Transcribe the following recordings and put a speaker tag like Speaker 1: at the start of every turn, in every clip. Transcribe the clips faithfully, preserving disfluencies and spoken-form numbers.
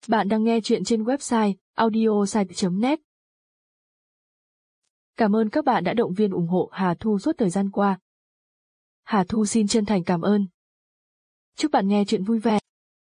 Speaker 1: Bạn đang nghe chuyện trên website audiosite chấm net. Cảm ơn các bạn đã động viên ủng hộ Hà Thu suốt thời gian qua. Hà Thu xin chân thành cảm ơn. Chúc bạn nghe chuyện vui vẻ.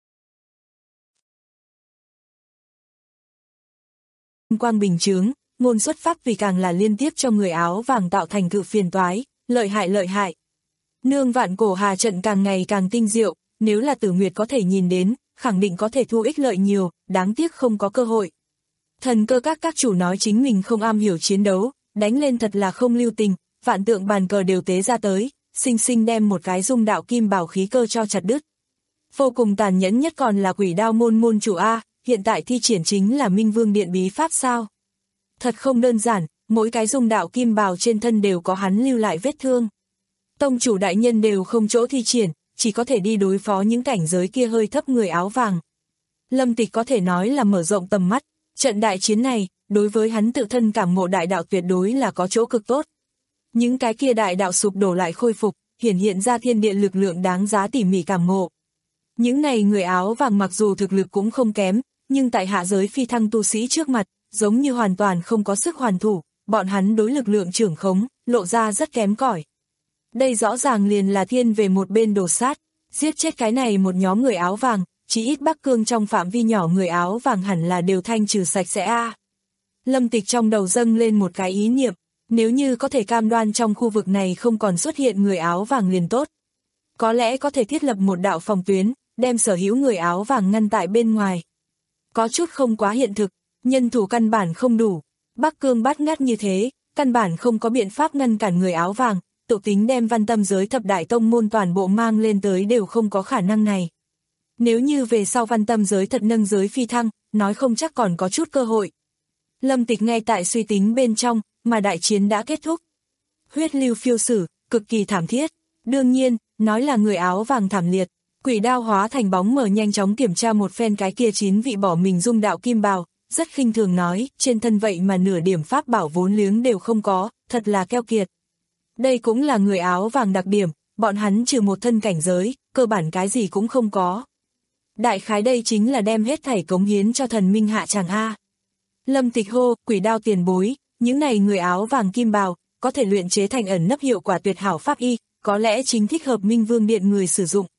Speaker 2: Quang bình chướng, ngôn xuất phát vì càng là liên tiếp cho người áo vàng tạo thành cự phiền toái, lợi hại lợi hại. Nương vạn cổ hà trận càng ngày càng tinh diệu, nếu là Tử Nguyệt có thể nhìn đến, khẳng định có thể thu ích lợi nhiều, đáng tiếc không có cơ hội. Thần cơ các các chủ nói chính mình không am hiểu chiến đấu, đánh lên thật là không lưu tình, vạn tượng bàn cờ đều tế ra tới, sinh sinh đem một cái dung đạo kim bảo khí cơ cho chặt đứt. Vô cùng tàn nhẫn nhất còn là quỷ đao môn môn chủ A, hiện tại thi triển chính là Minh Vương Điện bí pháp sao. Thật không đơn giản, mỗi cái dung đạo kim bào trên thân đều có hắn lưu lại vết thương. Tông chủ đại nhân đều không chỗ thi triển, chỉ có thể đi đối phó những cảnh giới kia hơi thấp người áo vàng. Lâm Tịch có thể nói là mở rộng tầm mắt, trận đại chiến này, đối với hắn tự thân cảm ngộ đại đạo tuyệt đối là có chỗ cực tốt. Những cái kia đại đạo sụp đổ lại khôi phục, hiển hiện ra thiên địa lực lượng đáng giá tỉ mỉ cảm ngộ. Những này người áo vàng mặc dù thực lực cũng không kém, nhưng tại hạ giới phi thăng tu sĩ trước mặt, giống như hoàn toàn không có sức hoàn thủ, bọn hắn đối lực lượng trưởng khống, lộ ra rất kém cỏi. Đây rõ ràng liền là thiên về một bên đổ sát, giết chết cái này một nhóm người áo vàng, chỉ ít Bắc Cương trong phạm vi nhỏ người áo vàng hẳn là đều thanh trừ sạch sẽ a. Lâm Tịch trong đầu dâng lên một cái ý niệm, nếu như có thể cam đoan trong khu vực này không còn xuất hiện người áo vàng liền tốt. Có lẽ có thể thiết lập một đạo phòng tuyến, đem sở hữu người áo vàng ngăn tại bên ngoài. Có chút không quá hiện thực, nhân thủ căn bản không đủ, Bắc Cương bát ngát như thế, căn bản không có biện pháp ngăn cản người áo vàng, tự tính đem Văn Tâm giới thập đại tông môn toàn bộ mang lên tới đều không có khả năng này. Nếu như về sau Văn Tâm giới thật nâng giới phi thăng, nói không chắc còn có chút cơ hội. Lâm Tịch ngay tại suy tính bên trong, mà đại chiến đã kết thúc. Huyết lưu phiêu sử, cực kỳ thảm thiết. Đương nhiên, nói là người áo vàng thảm liệt, quỷ đao hóa thành bóng mở nhanh chóng kiểm tra một phen cái kia chín vị bỏ mình dung đạo kim bào, rất khinh thường nói, trên thân vậy mà nửa điểm pháp bảo vốn liếng đều không có, thật là keo kiệt. Đây cũng là người áo vàng đặc điểm, bọn hắn trừ một thân cảnh giới, cơ bản cái gì cũng không có. Đại khái đây chính là đem hết thảy cống hiến cho thần minh hạ chàng A. Lâm Tịch hô, quỷ đao tiền bối, những này người áo vàng kim bào, có thể luyện chế thành ẩn nấp hiệu quả tuyệt hảo pháp y, có lẽ chính thích hợp Minh Vương Điện người sử dụng.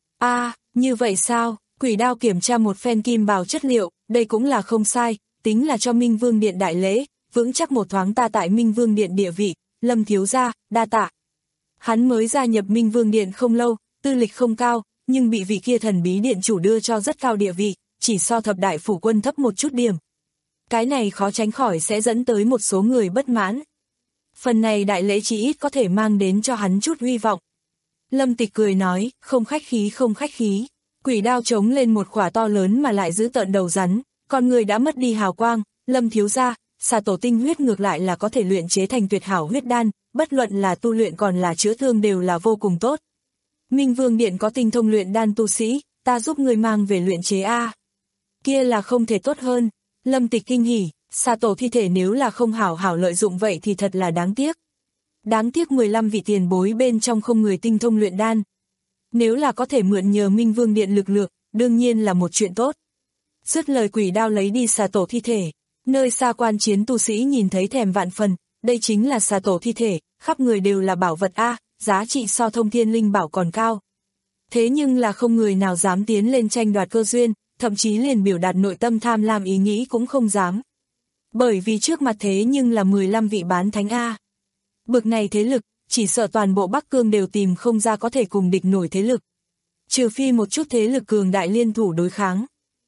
Speaker 2: A, như vậy sao, quỷ đao kiểm tra một phen kim bào chất liệu, đây cũng là không sai, tính là cho Minh Vương Điện đại lễ, vững chắc một thoáng ta tại Minh Vương Điện địa vị. Lâm thiếu gia, đa tạ. Hắn mới gia nhập Minh Vương Điện không lâu, tư lịch không cao, nhưng bị vị kia thần bí điện chủ đưa cho rất cao địa vị, chỉ so thập đại phủ quân thấp một chút điểm. Cái này khó tránh khỏi sẽ dẫn tới một số người bất mãn. Phần này đại lễ chỉ ít có thể mang đến cho hắn chút hy vọng. Lâm Tịch cười nói, không khách khí không khách khí. Quỷ đao trống lên một khỏa to lớn mà lại giữ tợn đầu rắn, con người đã mất đi hào quang, Lâm thiếu gia. Xà tổ tinh huyết ngược lại là có thể luyện chế thành tuyệt hảo huyết đan, bất luận là tu luyện còn là chữa thương đều là vô cùng tốt. Minh Vương Điện có tinh thông luyện đan tu sĩ, ta giúp người mang về luyện chế A. Kia là không thể tốt hơn. Lâm Tịch kinh hỉ, xà tổ thi thể nếu là không hảo hảo lợi dụng vậy thì thật là đáng tiếc. Đáng tiếc mười lăm vị tiền bối bên trong không người tinh thông luyện đan. Nếu là có thể mượn nhờ Minh Vương Điện lực lượng, đương nhiên là một chuyện tốt. Dứt lời quỷ đao lấy đi xà tổ thi thể. Nơi xa quan chiến tu sĩ nhìn thấy thèm vạn phần, đây chính là xà tổ thi thể, khắp người đều là bảo vật A, giá trị so thông thiên linh bảo còn cao. Thế nhưng là không người nào dám tiến lên tranh đoạt cơ duyên, thậm chí liền biểu đạt nội tâm tham lam ý nghĩ cũng không dám. Bởi vì trước mặt thế nhưng là mười lăm vị bán thánh A. Bực này thế lực, chỉ sợ toàn bộ Bắc Cương đều tìm không ra có thể cùng địch nổi thế lực. Trừ phi một chút thế lực cường đại liên thủ đối kháng.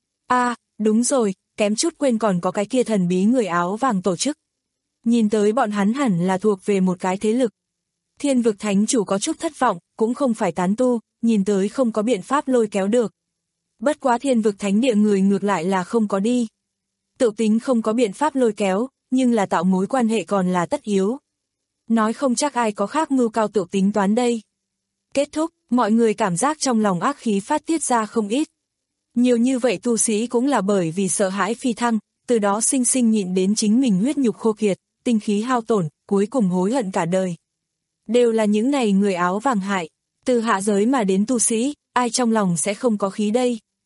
Speaker 2: A, đúng rồi. Kém chút quên còn có cái kia thần bí người áo vàng tổ chức. Nhìn tới bọn hắn hẳn là thuộc về một cái thế lực. Thiên vực thánh chủ có chút thất vọng, cũng không phải tán tu, nhìn tới không có biện pháp lôi kéo được. Bất quá thiên vực thánh địa người ngược lại là không có đi. Tự tính không có biện pháp lôi kéo, nhưng là tạo mối quan hệ còn là tất yếu. Nói không chắc ai có khác mưu cao tự tính toán đây. Kết thúc, mọi người cảm giác trong lòng ác khí phát tiết ra không ít. Nhiều như vậy tu sĩ cũng là bởi vì sợ hãi phi thăng, từ đó sinh sinh nhịn đến chính mình huyết nhục khô kiệt, tinh khí hao tổn, cuối cùng hối hận cả đời. Đều là những này người áo vàng hại, từ hạ giới mà đến tu sĩ, ai trong lòng sẽ không có khí đây.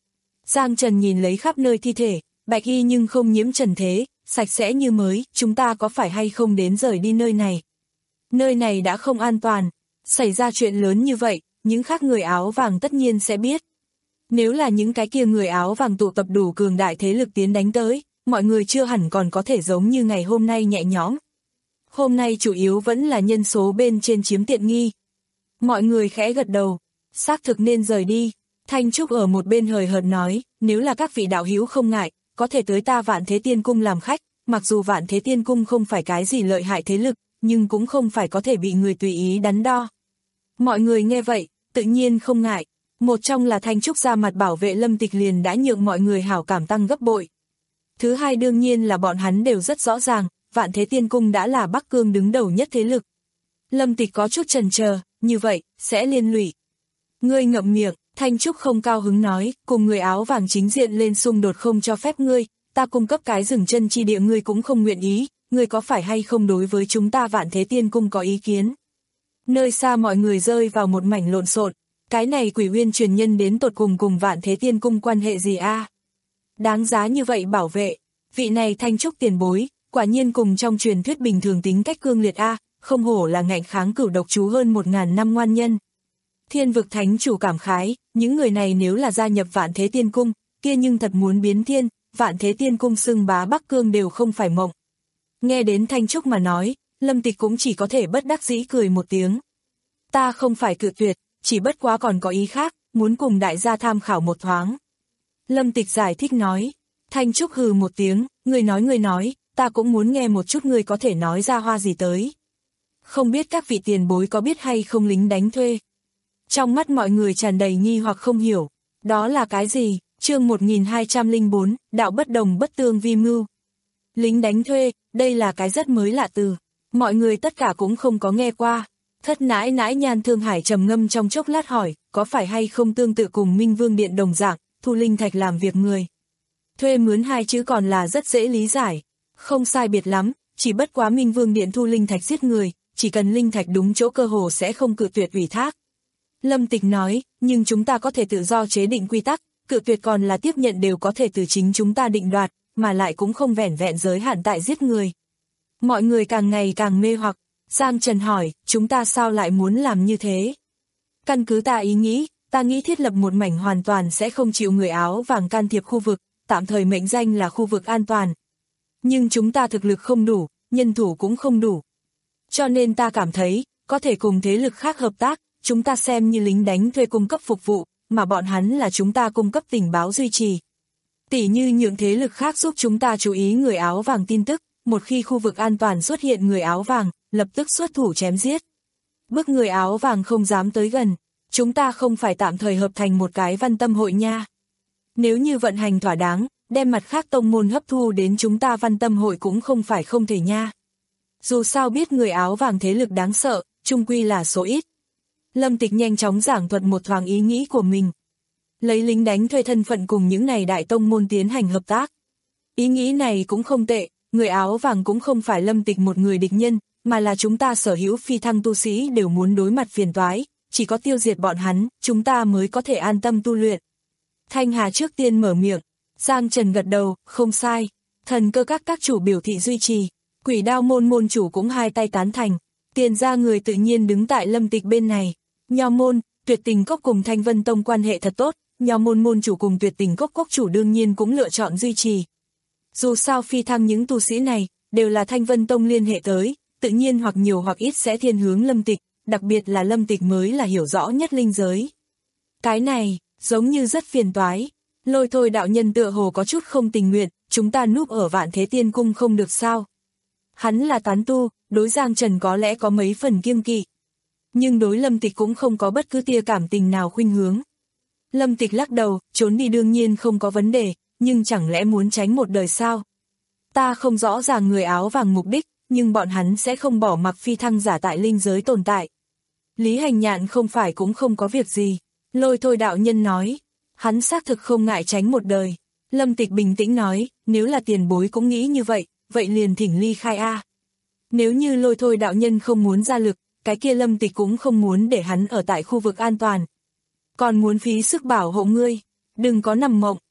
Speaker 2: Giang Trần nhìn lấy khắp nơi thi thể, bạch y nhưng không nhiễm trần thế, sạch sẽ như mới, chúng ta có phải hay không đến rời đi nơi này? Nơi này đã không an toàn, xảy ra chuyện lớn như vậy, những khác người áo vàng tất nhiên sẽ biết. Nếu là những cái kia người áo vàng tụ tập đủ cường đại thế lực tiến đánh tới, mọi người chưa hẳn còn có thể giống như ngày hôm nay nhẹ nhõm. Hôm nay chủ yếu vẫn là nhân số bên trên chiếm tiện nghi. Mọi người khẽ gật đầu, xác thực nên rời đi. Thanh Trúc ở một bên hời hợt nói, nếu là các vị đạo hữu không ngại, có thể tới ta Vạn Thế Tiên Cung làm khách, mặc dù Vạn Thế Tiên Cung không phải cái gì lợi hại thế lực, nhưng cũng không phải có thể bị người tùy ý đắn đo. Mọi người nghe vậy, tự nhiên không ngại. Một trong là Thanh Trúc ra mặt bảo vệ Lâm Tịch liền đã nhượng mọi người hảo cảm tăng gấp bội. Thứ hai đương nhiên là bọn hắn đều rất rõ ràng, Vạn Thế Tiên Cung đã là Bắc Cương đứng đầu nhất thế lực. Lâm Tịch có chút chần chờ, như vậy, sẽ liên lụy. Ngươi ngậm miệng, Thanh Trúc không cao hứng nói, cùng người áo vàng chính diện lên xung đột không cho phép ngươi, ta cung cấp cái rừng chân chi địa ngươi cũng không nguyện ý, ngươi có phải hay không đối với chúng ta Vạn Thế Tiên Cung có ý kiến? Nơi xa mọi người rơi vào một mảnh lộn xộn, cái này Quỷ Uyên truyền nhân đến tột cùng cùng Vạn Thế Tiên Cung quan hệ gì a? Đáng giá như vậy bảo vệ, vị này Thanh Trúc tiền bối, quả nhiên cùng trong truyền thuyết bình thường tính cách cương liệt a, không hổ là ngạnh kháng cửu độc chú hơn một ngàn năm ngoan nhân. Thiên vực thánh chủ cảm khái, những người này nếu là gia nhập Vạn Thế Tiên Cung, kia nhưng thật muốn biến thiên, Vạn Thế Tiên Cung xưng bá Bắc Cương đều không phải mộng. Nghe đến Thanh Trúc mà nói, Lâm Tịch cũng chỉ có thể bất đắc dĩ cười một tiếng. Ta không phải cự tuyệt, chỉ bất quá còn có ý khác, muốn cùng đại gia tham khảo một thoáng. Lâm Tịch giải thích nói, Thanh Trúc hừ một tiếng, người nói người nói, ta cũng muốn nghe một chút người có thể nói ra hoa gì tới. Không biết các vị tiền bối có biết hay không lính đánh thuê. Trong mắt mọi người tràn đầy nghi hoặc không hiểu, đó là cái gì, chương một nghìn hai trăm lẻ bốn, đạo bất đồng bất tương vi mưu. Lính đánh thuê, đây là cái rất mới lạ từ, mọi người tất cả cũng không có nghe qua. Thất nãi nãi Nhan Thương Hải trầm ngâm trong chốc lát hỏi, có phải hay không tương tự cùng Minh Vương Điện đồng dạng, thu linh thạch làm việc người. Thuê mướn hai chữ còn là rất dễ lý giải, không sai biệt lắm, chỉ bất quá Minh Vương Điện thu linh thạch giết người, chỉ cần linh thạch đúng chỗ cơ hồ sẽ không cự tuyệt ủy thác. Lâm Tịch nói, nhưng chúng ta có thể tự do chế định quy tắc, cự tuyệt còn là tiếp nhận đều có thể từ chính chúng ta định đoạt, mà lại cũng không vẻn vẹn giới hạn tại giết người. Mọi người càng ngày càng mê hoặc, Giang Trần hỏi, chúng ta sao lại muốn làm như thế? Căn cứ ta ý nghĩ, ta nghĩ thiết lập một mảnh hoàn toàn sẽ không chịu người áo vàng can thiệp khu vực, tạm thời mệnh danh là khu vực an toàn. Nhưng chúng ta thực lực không đủ, nhân thủ cũng không đủ. Cho nên ta cảm thấy, có thể cùng thế lực khác hợp tác, chúng ta xem như lính đánh thuê cung cấp phục vụ, mà bọn hắn là chúng ta cung cấp tình báo duy trì. Tỉ như nhượng thế lực khác giúp chúng ta chú ý người áo vàng tin tức, một khi khu vực an toàn xuất hiện người áo vàng, lập tức xuất thủ chém giết. Bước người áo vàng không dám tới gần, chúng ta không phải tạm thời hợp thành một cái văn tâm hội nha. Nếu như vận hành thỏa đáng, đem mặt khác tông môn hấp thu đến chúng ta văn tâm hội cũng không phải không thể nha. Dù sao biết người áo vàng thế lực đáng sợ, chung quy là số ít. Lâm Tịch nhanh chóng giảng thuật một thoáng ý nghĩ của mình. Lấy lính đánh thuê thân phận cùng những này đại tông môn tiến hành hợp tác. Ý nghĩ này cũng không tệ, người áo vàng cũng không phải Lâm Tịch một người địch nhân, mà là chúng ta sở hữu phi thăng tu sĩ đều muốn đối mặt phiền toái, chỉ có tiêu diệt bọn hắn, chúng ta mới có thể an tâm tu luyện. Thanh Hà trước tiên mở miệng, Giang Trần gật đầu, không sai, thần cơ các các chủ biểu thị duy trì, Quỷ Đao môn môn chủ cũng hai tay tán thành, tiền ra người tự nhiên đứng tại Lâm Tịch bên này. Nho môn, Tuyệt Tình Cốc cùng Thanh Vân Tông quan hệ thật tốt, Nho môn môn chủ cùng Tuyệt Tình Cốc cốc chủ đương nhiên cũng lựa chọn duy trì. Dù sao phi thăng những tu sĩ này, đều là Thanh Vân Tông liên hệ tới, tự nhiên hoặc nhiều hoặc ít sẽ thiên hướng Lâm Tịch, đặc biệt là Lâm Tịch mới là hiểu rõ nhất linh giới. Cái này, giống như rất phiền toái, Lôi Thôi đạo nhân tựa hồ có chút không tình nguyện, chúng ta núp ở Vạn Thế Tiên Cung không được sao. Hắn là tán tu, đối Giang Trần có lẽ có mấy phần kiêng kỵ. Nhưng đối Lâm Tịch cũng không có bất cứ tia cảm tình nào khuynh hướng. Lâm Tịch lắc đầu, trốn đi đương nhiên không có vấn đề, nhưng chẳng lẽ muốn tránh một đời sao? Ta không rõ ràng người áo vàng mục đích, nhưng bọn hắn sẽ không bỏ mặc phi thăng giả tại linh giới tồn tại. Lý Hành Nhạn không phải cũng không có việc gì, Lôi Thôi đạo nhân nói. Hắn xác thực không ngại tránh một đời. Lâm Tịch bình tĩnh nói, nếu là tiền bối cũng nghĩ như vậy, vậy liền thỉnh ly khai a. Nếu như Lôi Thôi đạo nhân không muốn ra lực, cái kia Lâm Tịch cũng không muốn để hắn ở tại khu vực an toàn. Còn muốn phí sức bảo hộ ngươi, đừng có nằm mộng,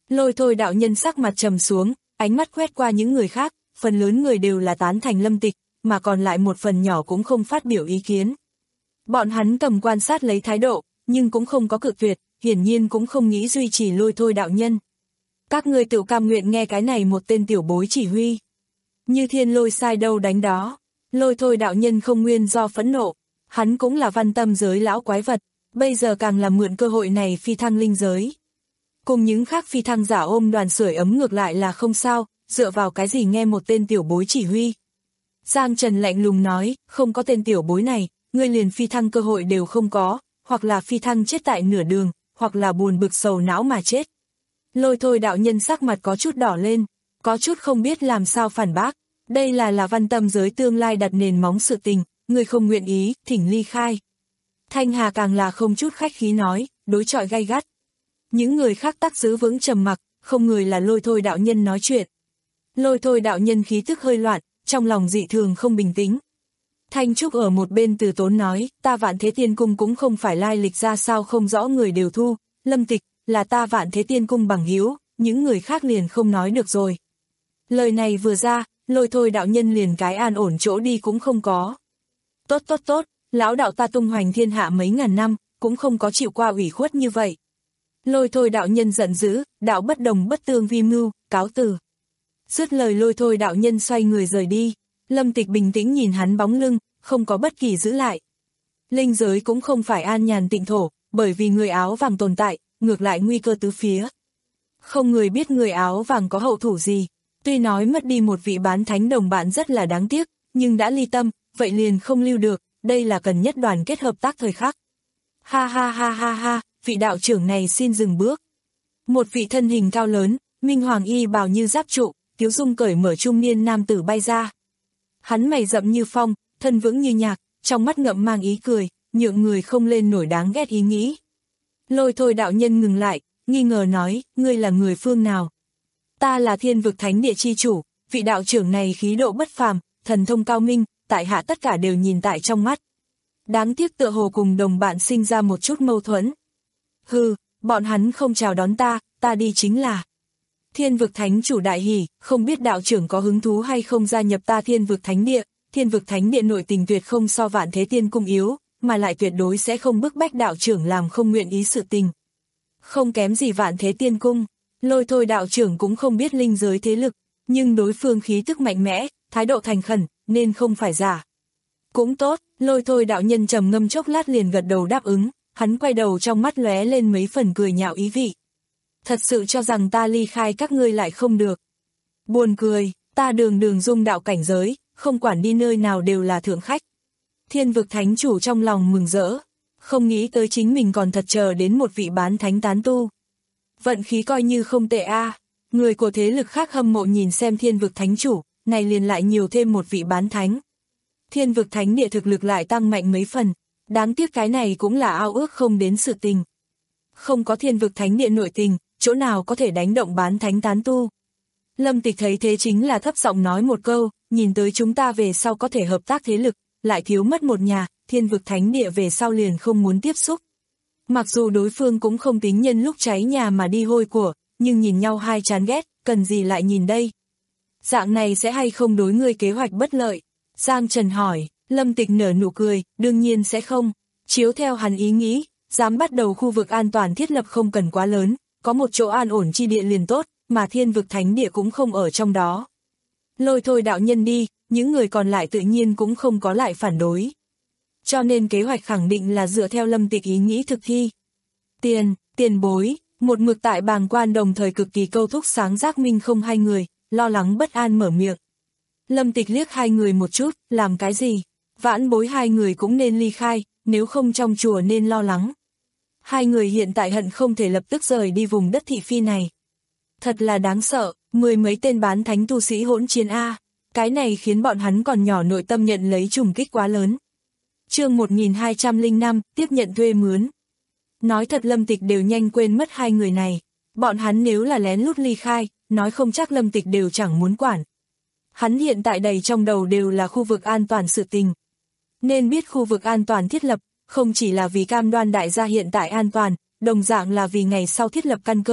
Speaker 2: Lôi thôi đạo nhân sắc mặt trầm xuống, ánh mắt quét qua những người khác, phần lớn người đều là tán thành Lâm Tịch, mà còn lại một phần nhỏ cũng không phát biểu ý kiến. Bọn hắn cầm quan sát lấy thái độ, nhưng cũng không có cự tuyệt, hiển nhiên cũng không nghĩ duy trì lôi thôi đạo nhân. Các ngươi tự cam nguyện nghe cái này một tên tiểu bối chỉ huy. Như thiên lôi sai đâu đánh đó, lôi thôi đạo nhân không nguyên do phẫn nộ, hắn cũng là văn tâm giới lão quái vật, bây giờ càng là mượn cơ hội này phi thăng linh giới. Cùng những khác phi thăng giả ôm đoàn sưởi ấm ngược lại là không sao, dựa vào cái gì nghe một tên tiểu bối chỉ huy. Giang Trần lạnh lùng nói, không có tên tiểu bối này, ngươi liền phi thăng cơ hội đều không có, hoặc là phi thăng chết tại nửa đường, hoặc là buồn bực sầu não mà chết. Lôi thôi đạo nhân sắc mặt có chút đỏ lên, có chút không biết làm sao phản bác, đây là là văn tâm giới tương lai đặt nền móng sự tình, ngươi không nguyện ý, thỉnh ly khai. Thanh Hà càng là không chút khách khí nói, đối chọi gay gắt. Những người khác tắc giữ vững trầm mặc, không người là lôi thôi đạo nhân nói chuyện. Lôi thôi đạo nhân khí tức hơi loạn, trong lòng dị thường không bình tĩnh. Thanh Trúc ở một bên từ tốn nói, ta Vạn Thế Tiên Cung cũng không phải lai lịch ra sao không rõ người đều thu, Lâm Tịch, là ta Vạn Thế Tiên Cung bằng hữu, những người khác liền không nói được rồi. Lời này vừa ra, lôi thôi đạo nhân liền cái an ổn chỗ đi cũng không có. Tốt tốt tốt, lão đạo ta tung hoành thiên hạ mấy ngàn năm, cũng không có chịu qua ủy khuất như vậy. Lôi thôi đạo nhân giận dữ, đạo bất đồng bất tương vi mưu, cáo từ. Dứt lời lôi thôi đạo nhân xoay người rời đi, Lâm Tịch bình tĩnh nhìn hắn bóng lưng, không có bất kỳ giữ lại. Linh giới cũng không phải an nhàn tịnh thổ, bởi vì người áo vàng tồn tại, ngược lại nguy cơ tứ phía. Không người biết người áo vàng có hậu thủ gì, tuy nói mất đi một vị bán thánh đồng bạn rất là đáng tiếc, nhưng đã ly tâm, vậy liền không lưu được, đây là cần nhất đoàn kết hợp tác thời khắc. Ha ha ha ha ha, vị đạo trưởng này xin dừng bước. Một vị thân hình cao lớn, minh hoàng y bào như giáp trụ, tiếu dung cởi mở trung niên nam tử bay ra. Hắn mày rậm như phong, thân vững như nhạc, trong mắt ngậm mang ý cười, nhượng người không lên nổi đáng ghét ý nghĩ. Lôi thôi đạo nhân ngừng lại, nghi ngờ nói, ngươi là người phương nào? Ta là Thiên Vực Thánh Địa chi chủ, vị đạo trưởng này khí độ bất phàm, thần thông cao minh, tại hạ tất cả đều nhìn tại trong mắt. Đáng tiếc tựa hồ cùng đồng bạn sinh ra một chút mâu thuẫn. Hừ, bọn hắn không chào đón ta, ta đi chính là. Thiên Vực Thánh chủ đại hỉ, không biết đạo trưởng có hứng thú hay không gia nhập ta Thiên Vực Thánh Địa. Thiên Vực Thánh Địa nội tình tuyệt không so Vạn Thế Tiên Cung yếu, mà lại tuyệt đối sẽ không bức bách đạo trưởng làm không nguyện ý sự tình. Không kém gì Vạn Thế Tiên Cung, lôi thôi đạo trưởng cũng không biết linh giới thế lực, nhưng đối phương khí tức mạnh mẽ, thái độ thành khẩn, nên không phải giả. Cũng tốt, lôi thôi đạo nhân trầm ngâm chốc lát liền gật đầu đáp ứng, hắn quay đầu trong mắt lóe lên mấy phần cười nhạo ý vị. Thật sự cho rằng ta ly khai các ngươi lại không được. Buồn cười, ta đường đường dung đạo cảnh giới, không quản đi nơi nào đều là thượng khách. Thiên Vực Thánh chủ trong lòng mừng rỡ, không nghĩ tới chính mình còn thật chờ đến một vị bán thánh tán tu. Vận khí coi như không tệ a. À. Người của thế lực khác hâm mộ nhìn xem Thiên Vực Thánh chủ, này liền lại nhiều thêm một vị bán thánh. Thiên Vực Thánh Địa thực lực lại tăng mạnh mấy phần, đáng tiếc cái này cũng là ao ước không đến sự tình. Không có Thiên Vực Thánh Địa nội tình, chỗ nào có thể đánh động bán thánh tán tu. Lâm Tịch thấy thế chính là thấp giọng nói một câu, nhìn tới chúng ta về sau có thể hợp tác thế lực, lại thiếu mất một nhà, Thiên Vực Thánh Địa về sau liền không muốn tiếp xúc. Mặc dù đối phương cũng không tính nhân lúc cháy nhà mà đi hôi của, nhưng nhìn nhau hai chán ghét, cần gì lại nhìn đây. Dạng này sẽ hay không đối ngươi kế hoạch bất lợi? Giang Trần hỏi, Lâm Tịch nở nụ cười, đương nhiên sẽ không. Chiếu theo hắn ý nghĩ, dám bắt đầu khu vực an toàn thiết lập không cần quá lớn, có một chỗ an ổn chi địa liền tốt, mà Thiên Vực Thánh Địa cũng không ở trong đó. Lôi thôi đạo nhân đi, những người còn lại tự nhiên cũng không có lại phản đối. Cho nên kế hoạch khẳng định là dựa theo Lâm Tịch ý nghĩ thực thi. Tiền, tiền bối, một mực tại bàng quan đồng thời cực kỳ câu thúc sáng giác minh không hai người, lo lắng bất an mở miệng. Lâm Tịch liếc hai người một chút, làm cái gì? Vãn bối hai người cũng nên ly khai, nếu không trong chùa nên lo lắng. Hai người hiện tại hận không thể lập tức rời đi vùng đất thị phi này. Thật là đáng sợ, mười mấy tên bán thánh tu sĩ hỗn chiến A, cái này khiến bọn hắn còn nhỏ nội tâm nhận lấy trùng kích quá lớn. Chương một nghìn hai trăm lẻ năm, tiếp nhận thuê mướn. Nói thật Lâm Tịch đều nhanh quên mất hai người này, bọn hắn nếu là lén lút ly khai, nói không chắc Lâm Tịch đều chẳng muốn quản. Hắn hiện tại đầy trong đầu đều là khu vực an toàn sự tình. Nên biết khu vực an toàn thiết lập, không chỉ là vì cam đoan đại gia hiện tại an toàn, đồng dạng là vì ngày sau thiết lập căn cơ,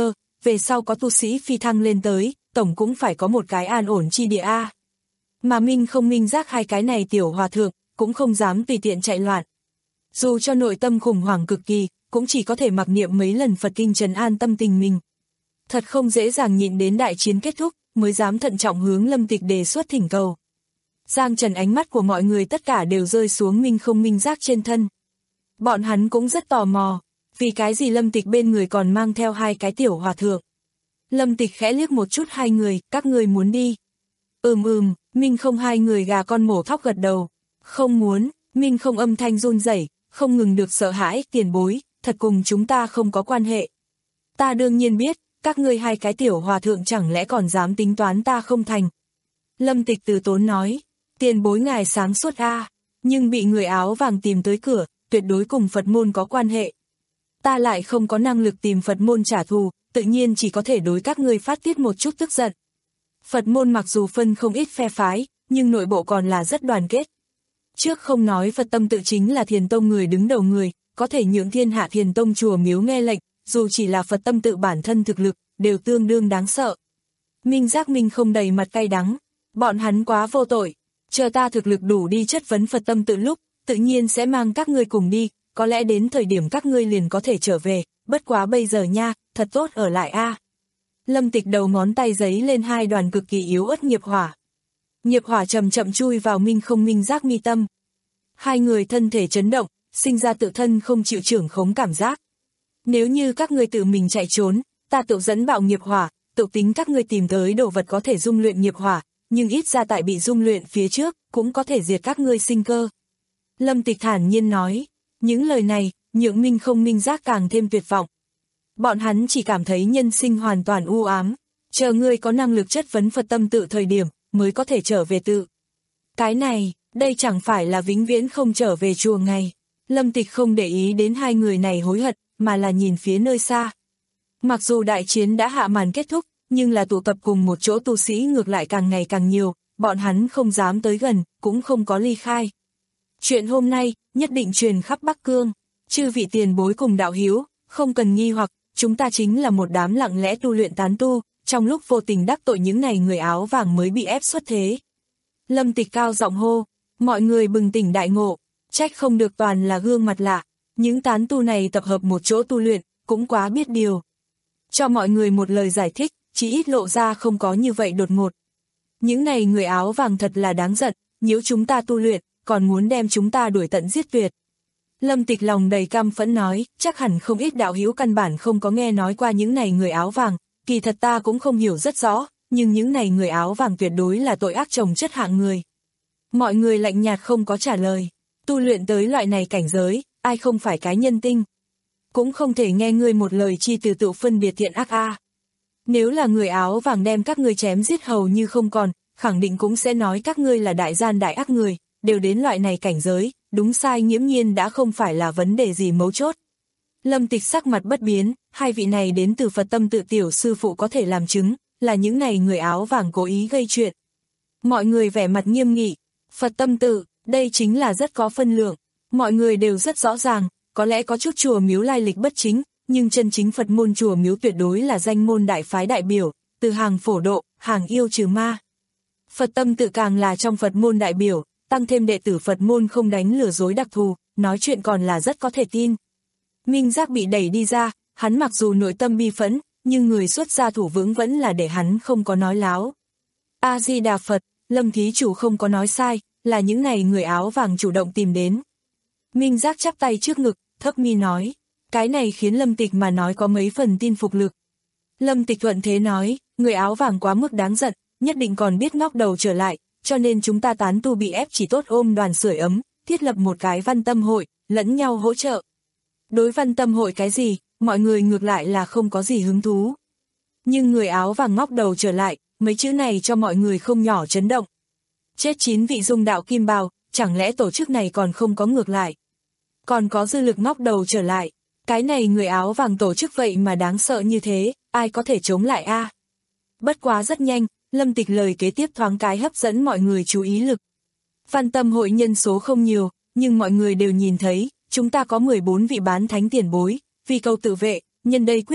Speaker 2: về sau có tu sĩ phi thăng lên tới, tổng cũng phải có một cái an ổn chi địa a. Mà minh không minh giác hai cái này tiểu hòa thượng, cũng không dám tùy tiện chạy loạn. Dù cho nội tâm khủng hoảng cực kỳ, cũng chỉ có thể mặc niệm mấy lần Phật kinh trấn an tâm tình mình. Thật không dễ dàng nhịn đến đại chiến kết thúc, mới dám thận trọng hướng Lâm Tịch đề xuất thỉnh cầu. Giang Trần ánh mắt của mọi người tất cả đều rơi xuống minh không minh giác trên thân. Bọn hắn cũng rất tò mò, vì cái gì Lâm Tịch bên người còn mang theo hai cái tiểu hòa thượng. Lâm Tịch khẽ liếc một chút hai người, các người muốn đi. Ừm ừm, minh không hai người gà con mổ thóc gật đầu. Không muốn, minh không âm thanh run rẩy, không ngừng được sợ hãi, tiền bối, thật cùng chúng ta không có quan hệ. Ta đương nhiên biết, các ngươi hai cái tiểu hòa thượng chẳng lẽ còn dám tính toán ta không thành. Lâm Tịch từ tốn nói, tiền bối ngài sáng suốt a, nhưng bị người áo vàng tìm tới cửa, tuyệt đối cùng Phật môn có quan hệ. Ta lại không có năng lực tìm Phật môn trả thù, tự nhiên chỉ có thể đối các ngươi phát tiết một chút tức giận. Phật môn mặc dù phân không ít phe phái, nhưng nội bộ còn là rất đoàn kết. Trước không nói Phật Tâm Tự chính là Thiền Tông người đứng đầu người, có thể nhượng thiên hạ Thiền Tông chùa miếu nghe lệnh, dù chỉ là Phật Tâm Tự bản thân thực lực, đều tương đương đáng sợ. Minh Giác Minh không đầy mặt cay đắng, bọn hắn quá vô tội, chờ ta thực lực đủ đi chất vấn Phật Tâm Tự lúc, tự nhiên sẽ mang các ngươi cùng đi, có lẽ đến thời điểm các ngươi liền có thể trở về, bất quá bây giờ nha, thật tốt ở lại a. Lâm Tịch đầu ngón tay giấy lên hai đoàn cực kỳ yếu ớt nghiệp hỏa. Nghiệp hỏa chậm chậm chui vào minh không minh giác mi tâm. Hai người thân thể chấn động, sinh ra tự thân không chịu trưởng khống cảm giác. Nếu như các ngươi tự mình chạy trốn, ta tự dẫn bạo nghiệp hỏa, tự tính các ngươi tìm tới đồ vật có thể dung luyện nghiệp hỏa, nhưng ít ra tại bị dung luyện phía trước, cũng có thể diệt các ngươi sinh cơ. Lâm Tịch thản nhiên nói, những lời này, nhượng minh không minh giác càng thêm tuyệt vọng. Bọn hắn chỉ cảm thấy nhân sinh hoàn toàn u ám, chờ ngươi có năng lực chất vấn Phật Tâm Tự thời điểm, mới có thể trở về tự. Cái này, đây chẳng phải là vĩnh viễn không trở về chùa ngày. Lâm Tịch không để ý đến hai người này hối hận, mà là nhìn phía nơi xa. Mặc dù đại chiến đã hạ màn kết thúc, nhưng là tụ tập cùng một chỗ tu sĩ ngược lại càng ngày càng nhiều, bọn hắn không dám tới gần, cũng không có ly khai. Chuyện hôm nay, nhất định truyền khắp Bắc Cương. Chư vị tiền bối cùng đạo hiếu, không cần nghi hoặc, chúng ta chính là một đám lặng lẽ tu luyện tán tu, trong lúc vô tình đắc tội những này người áo vàng mới bị ép xuất thế. Lâm Tịch cao giọng hô, mọi người bừng tỉnh đại ngộ, trách không được toàn là gương mặt lạ, những tán tu này tập hợp một chỗ tu luyện, cũng quá biết điều. Cho mọi người một lời giải thích, chỉ ít lộ ra không có như vậy đột ngột. Những này người áo vàng thật là đáng giận, nhiễu chúng ta tu luyện, còn muốn đem chúng ta đuổi tận giết tuyệt. Lâm Tịch lòng đầy căm phẫn nói, chắc hẳn không ít đạo hữu căn bản không có nghe nói qua những này người áo vàng, kỳ thật ta cũng không hiểu rất rõ, nhưng những này người áo vàng tuyệt đối là tội ác chồng chất hạng người. Mọi người lạnh nhạt không có trả lời, tu luyện tới loại này cảnh giới, ai không phải cái nhân tinh. Cũng không thể nghe ngươi một lời chi từ tự phân biệt thiện ác a. Nếu là người áo vàng đem các ngươi chém giết hầu như không còn, khẳng định cũng sẽ nói các ngươi là đại gian đại ác người, đều đến loại này cảnh giới, đúng sai nghiễm nhiên đã không phải là vấn đề gì mấu chốt. Lâm Tịch sắc mặt bất biến, hai vị này đến từ Phật Tâm Tự tiểu sư phụ có thể làm chứng, là những này người áo vàng cố ý gây chuyện. Mọi người vẻ mặt nghiêm nghị, Phật Tâm Tự, đây chính là rất có phân lượng, mọi người đều rất rõ ràng, có lẽ có chút chùa miếu lai lịch bất chính, nhưng chân chính Phật môn chùa miếu tuyệt đối là danh môn đại phái đại biểu, từ hàng phổ độ, hàng yêu trừ ma. Phật Tâm Tự càng là trong Phật môn đại biểu, tăng thêm đệ tử Phật môn không đánh lừa dối đặc thù, nói chuyện còn là rất có thể tin. Minh Giác bị đẩy đi ra, hắn mặc dù nội tâm bi phẫn, nhưng người xuất gia thủ vững vẫn là để hắn không có nói láo. A-di-đà Phật, Lâm thí chủ không có nói sai, là những này người áo vàng chủ động tìm đến. Minh Giác chắp tay trước ngực, thấp mi nói, cái này khiến Lâm Tịch mà nói có mấy phần tin phục lực. Lâm Tịch thuận thế nói, người áo vàng quá mức đáng giận, nhất định còn biết ngóc đầu trở lại, cho nên chúng ta tán tu bị ép chỉ tốt ôm đoàn sưởi ấm, thiết lập một cái văn tâm hội, lẫn nhau hỗ trợ. Đối văn tâm hội cái gì, mọi người ngược lại là không có gì hứng thú. Nhưng người áo vàng ngóc đầu trở lại, mấy chữ này cho mọi người không nhỏ chấn động. Chết chín vị dung đạo kim bào, chẳng lẽ tổ chức này còn không có ngược lại. Còn có dư lực ngóc đầu trở lại, cái này người áo vàng tổ chức vậy mà đáng sợ như thế, ai có thể chống lại a? Bất quá rất nhanh, Lâm Tịch lời kế tiếp thoáng cái hấp dẫn mọi người chú ý lực. Văn tâm hội nhân số không nhiều, nhưng mọi người đều nhìn thấy, chúng ta có mười bốn vị bán thánh tiền bối, vì cầu tự vệ, nhân đây quyết định,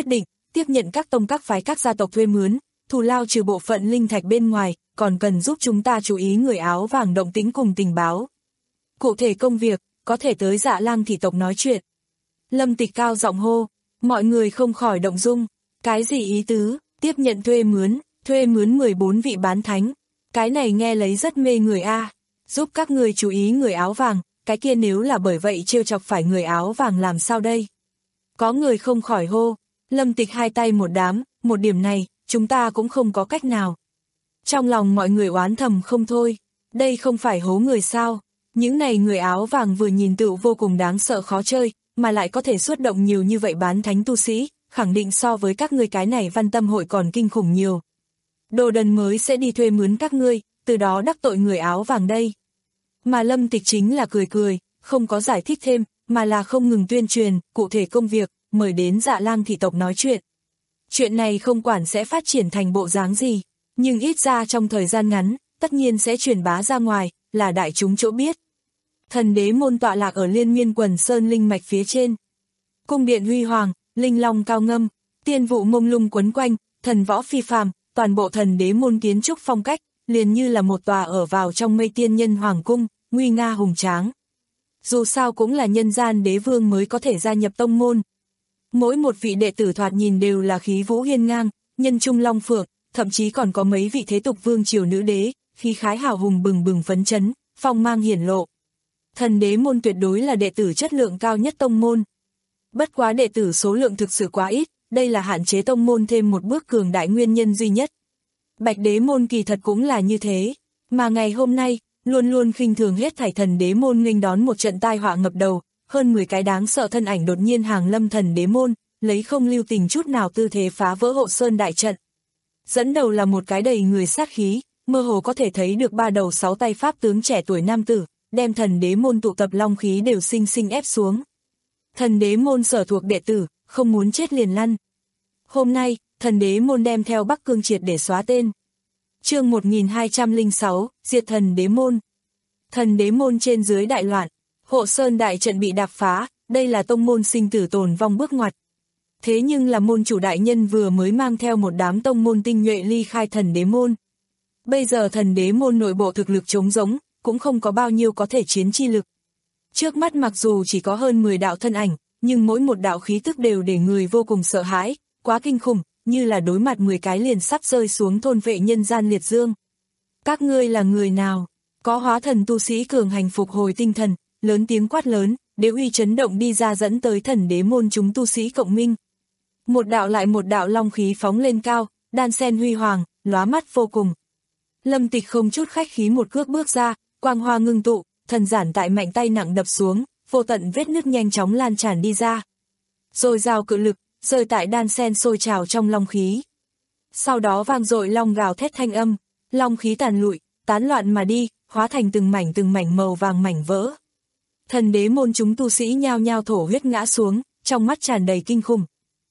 Speaker 2: tiếp nhận các tông các phái các gia tộc thuê mướn, thù lao trừ bộ phận linh thạch bên ngoài, còn cần giúp chúng ta chú ý người áo vàng động tĩnh cùng tình báo. Cụ thể công việc, có thể tới Dạ Lang thị tộc nói chuyện. Lâm Tịch cao giọng hô, mọi người không khỏi động dung, cái gì ý tứ, tiếp nhận thuê mướn, thuê mướn mười bốn vị bán thánh, cái này nghe lấy rất mê người a, giúp các người chú ý người áo vàng, cái kia nếu là bởi vậy trêu chọc phải người áo vàng làm sao đây? Có người không khỏi hô, Lâm Tịch hai tay một đám, một điểm này, chúng ta cũng không có cách nào. Trong lòng mọi người oán thầm không thôi, đây không phải hố người sao, những này người áo vàng vừa nhìn tựu vô cùng đáng sợ khó chơi, mà lại có thể xuất động nhiều như vậy bán thánh tu sĩ, khẳng định so với các ngươi cái này văn tâm hội còn kinh khủng nhiều. Đồ đần mới sẽ đi thuê mướn các ngươi, từ đó đắc tội người áo vàng đây. Mà Lâm Tịch chính là cười cười, không có giải thích thêm, mà là không ngừng tuyên truyền, cụ thể công việc, mời đến Dạ Lang thị tộc nói chuyện. Chuyện này không quản sẽ phát triển thành bộ dáng gì, nhưng ít ra trong thời gian ngắn, tất nhiên sẽ truyền bá ra ngoài, là đại chúng chỗ biết. Thần đế môn tọa lạc ở liên miên quần sơn linh mạch phía trên. Cung điện huy hoàng, linh long cao ngâm, tiên vụ mông lung quấn quanh, thần võ phi phàm, toàn bộ thần đế môn kiến trúc phong cách, liền như là một tòa ở vào trong mây tiên nhân hoàng cung, nguy nga hùng tráng. Dù sao cũng là nhân gian đế vương mới có thể gia nhập tông môn. Mỗi một vị đệ tử thoạt nhìn đều là khí vũ hiên ngang, nhân trung long phượng, thậm chí còn có mấy vị thế tục vương triều nữ đế, khí khái hào hùng bừng bừng phấn chấn, phong mang hiển lộ. Thần đế môn tuyệt đối là đệ tử chất lượng cao nhất tông môn. Bất quá đệ tử số lượng thực sự quá ít, đây là hạn chế tông môn thêm một bước cường đại nguyên nhân duy nhất. Bạch đế môn kỳ thật cũng là như thế, mà ngày hôm nay, luôn luôn khinh thường hết thảy thần đế môn nghênh đón một trận tai họa ngập đầu, hơn mười cái đáng sợ thân ảnh đột nhiên hàng lâm thần đế môn, lấy không lưu tình chút nào tư thế phá vỡ hộ sơn đại trận. Dẫn đầu là một cái đầy người sát khí, mơ hồ có thể thấy được ba đầu sáu tay pháp tướng trẻ tuổi nam tử, đem thần đế môn tụ tập long khí đều sinh sinh ép xuống. Thần đế môn sở thuộc đệ tử, không muốn chết liền lăn. Hôm nay, thần đế môn đem theo Bắc Cương triệt để xóa tên. Chương một nghìn hai trăm lẻ sáu, diệt thần đế môn. Thần đế môn trên dưới đại loạn, hộ sơn đại trận bị đạp phá, đây là tông môn sinh tử tồn vong bước ngoặt. Thế nhưng là môn chủ đại nhân vừa mới mang theo một đám tông môn tinh nhuệ ly khai thần đế môn. Bây giờ thần đế môn nội bộ thực lực trống rỗng, cũng không có bao nhiêu có thể chiến chi lực. Trước mắt mặc dù chỉ có hơn mười đạo thân ảnh, nhưng mỗi một đạo khí tức đều để người vô cùng sợ hãi, quá kinh khủng, như là đối mặt mười cái liền sắp rơi xuống thôn vệ nhân gian liệt dương. Các ngươi là người nào? Có hóa thần tu sĩ cường hành phục hồi tinh thần, lớn tiếng quát lớn, đế uy chấn động đi ra dẫn tới thần đế môn chúng tu sĩ cộng minh. Một đạo lại một đạo long khí phóng lên cao, đan sen huy hoàng, lóa mắt vô cùng. Lâm Tịch không chút khách khí một cước bước ra, quang hoa ngưng tụ, thần giản tại mạnh tay nặng đập xuống, vô tận vết nứt nhanh chóng lan tràn đi ra. Rồi rào cự lực, rơi tại đan sen sôi trào trong long khí. Sau đó vang dội long gào thét thanh âm, long khí tàn lụi, tán loạn mà đi, hóa thành từng mảnh từng mảnh màu vàng mảnh vỡ. Thần đế môn chúng tu sĩ nhao nhao thổ huyết ngã xuống, trong mắt tràn đầy kinh khủng.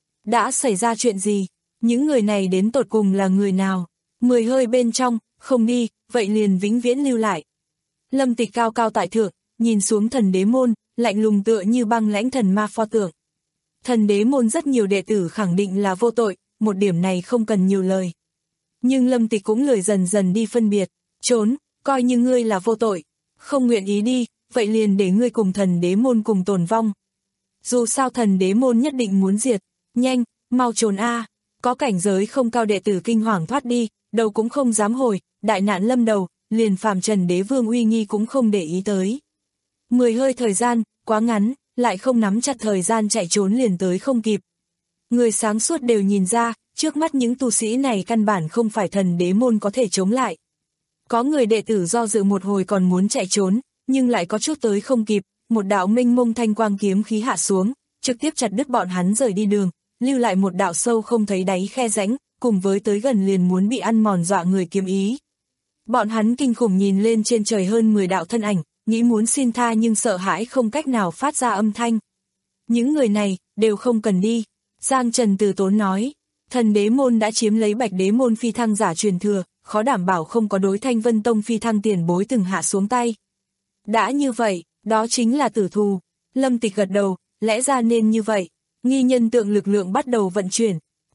Speaker 2: Đã xảy ra chuyện gì? Những người này đến tột cùng là người nào? Mười hơi bên trong, không đi, vậy liền vĩnh viễn lưu lại. Lâm Tịch cao cao tại thượng, nhìn xuống thần đế môn, lạnh lùng tựa như băng lãnh thần ma pho tượng. Thần đế môn rất nhiều đệ tử khẳng định là vô tội, một điểm này không cần nhiều lời. Nhưng Lâm Tịch cũng lười dần dần đi phân biệt, trốn, coi như ngươi là vô tội, không nguyện ý đi, vậy liền để ngươi cùng thần đế môn cùng tồn vong. Dù sao thần đế môn nhất định muốn diệt, nhanh, mau trốn a. Có cảnh giới không cao đệ tử kinh hoàng thoát đi, đầu cũng không dám hồi, đại nạn lâm đầu, liền phàm trần đế vương uy nghi cũng không để ý tới. Mười hơi thời gian, quá ngắn, lại không nắm chặt thời gian chạy trốn liền tới không kịp. Người sáng suốt đều nhìn ra, trước mắt những tu sĩ này căn bản không phải thần đế môn có thể chống lại. Có người đệ tử do dự một hồi còn muốn chạy trốn, nhưng lại có chút tới không kịp, một đạo minh mông thanh quang kiếm khí hạ xuống, trực tiếp chặt đứt bọn hắn rời đi đường, lưu lại một đạo sâu không thấy đáy khe rãnh, cùng với tới gần liền muốn bị ăn mòn dọa người kiếm ý. Bọn hắn kinh khủng nhìn lên trên trời hơn mười đạo thân ảnh, nghĩ muốn xin tha nhưng sợ hãi không cách nào phát ra âm thanh. Những người này, đều không cần đi. Giang Trần từ tốn nói, thần đế môn đã chiếm lấy bạch đế môn phi thăng giả truyền thừa, khó đảm bảo không có đối Thanh Vân Tông phi thăng tiền bối từng hạ xuống tay. Đã như vậy, đó chính là tử thù. Lâm Tịch gật đầu, lẽ ra nên như vậy. Nghi nhân tượng lực lượng bắt đầu vận chuyển.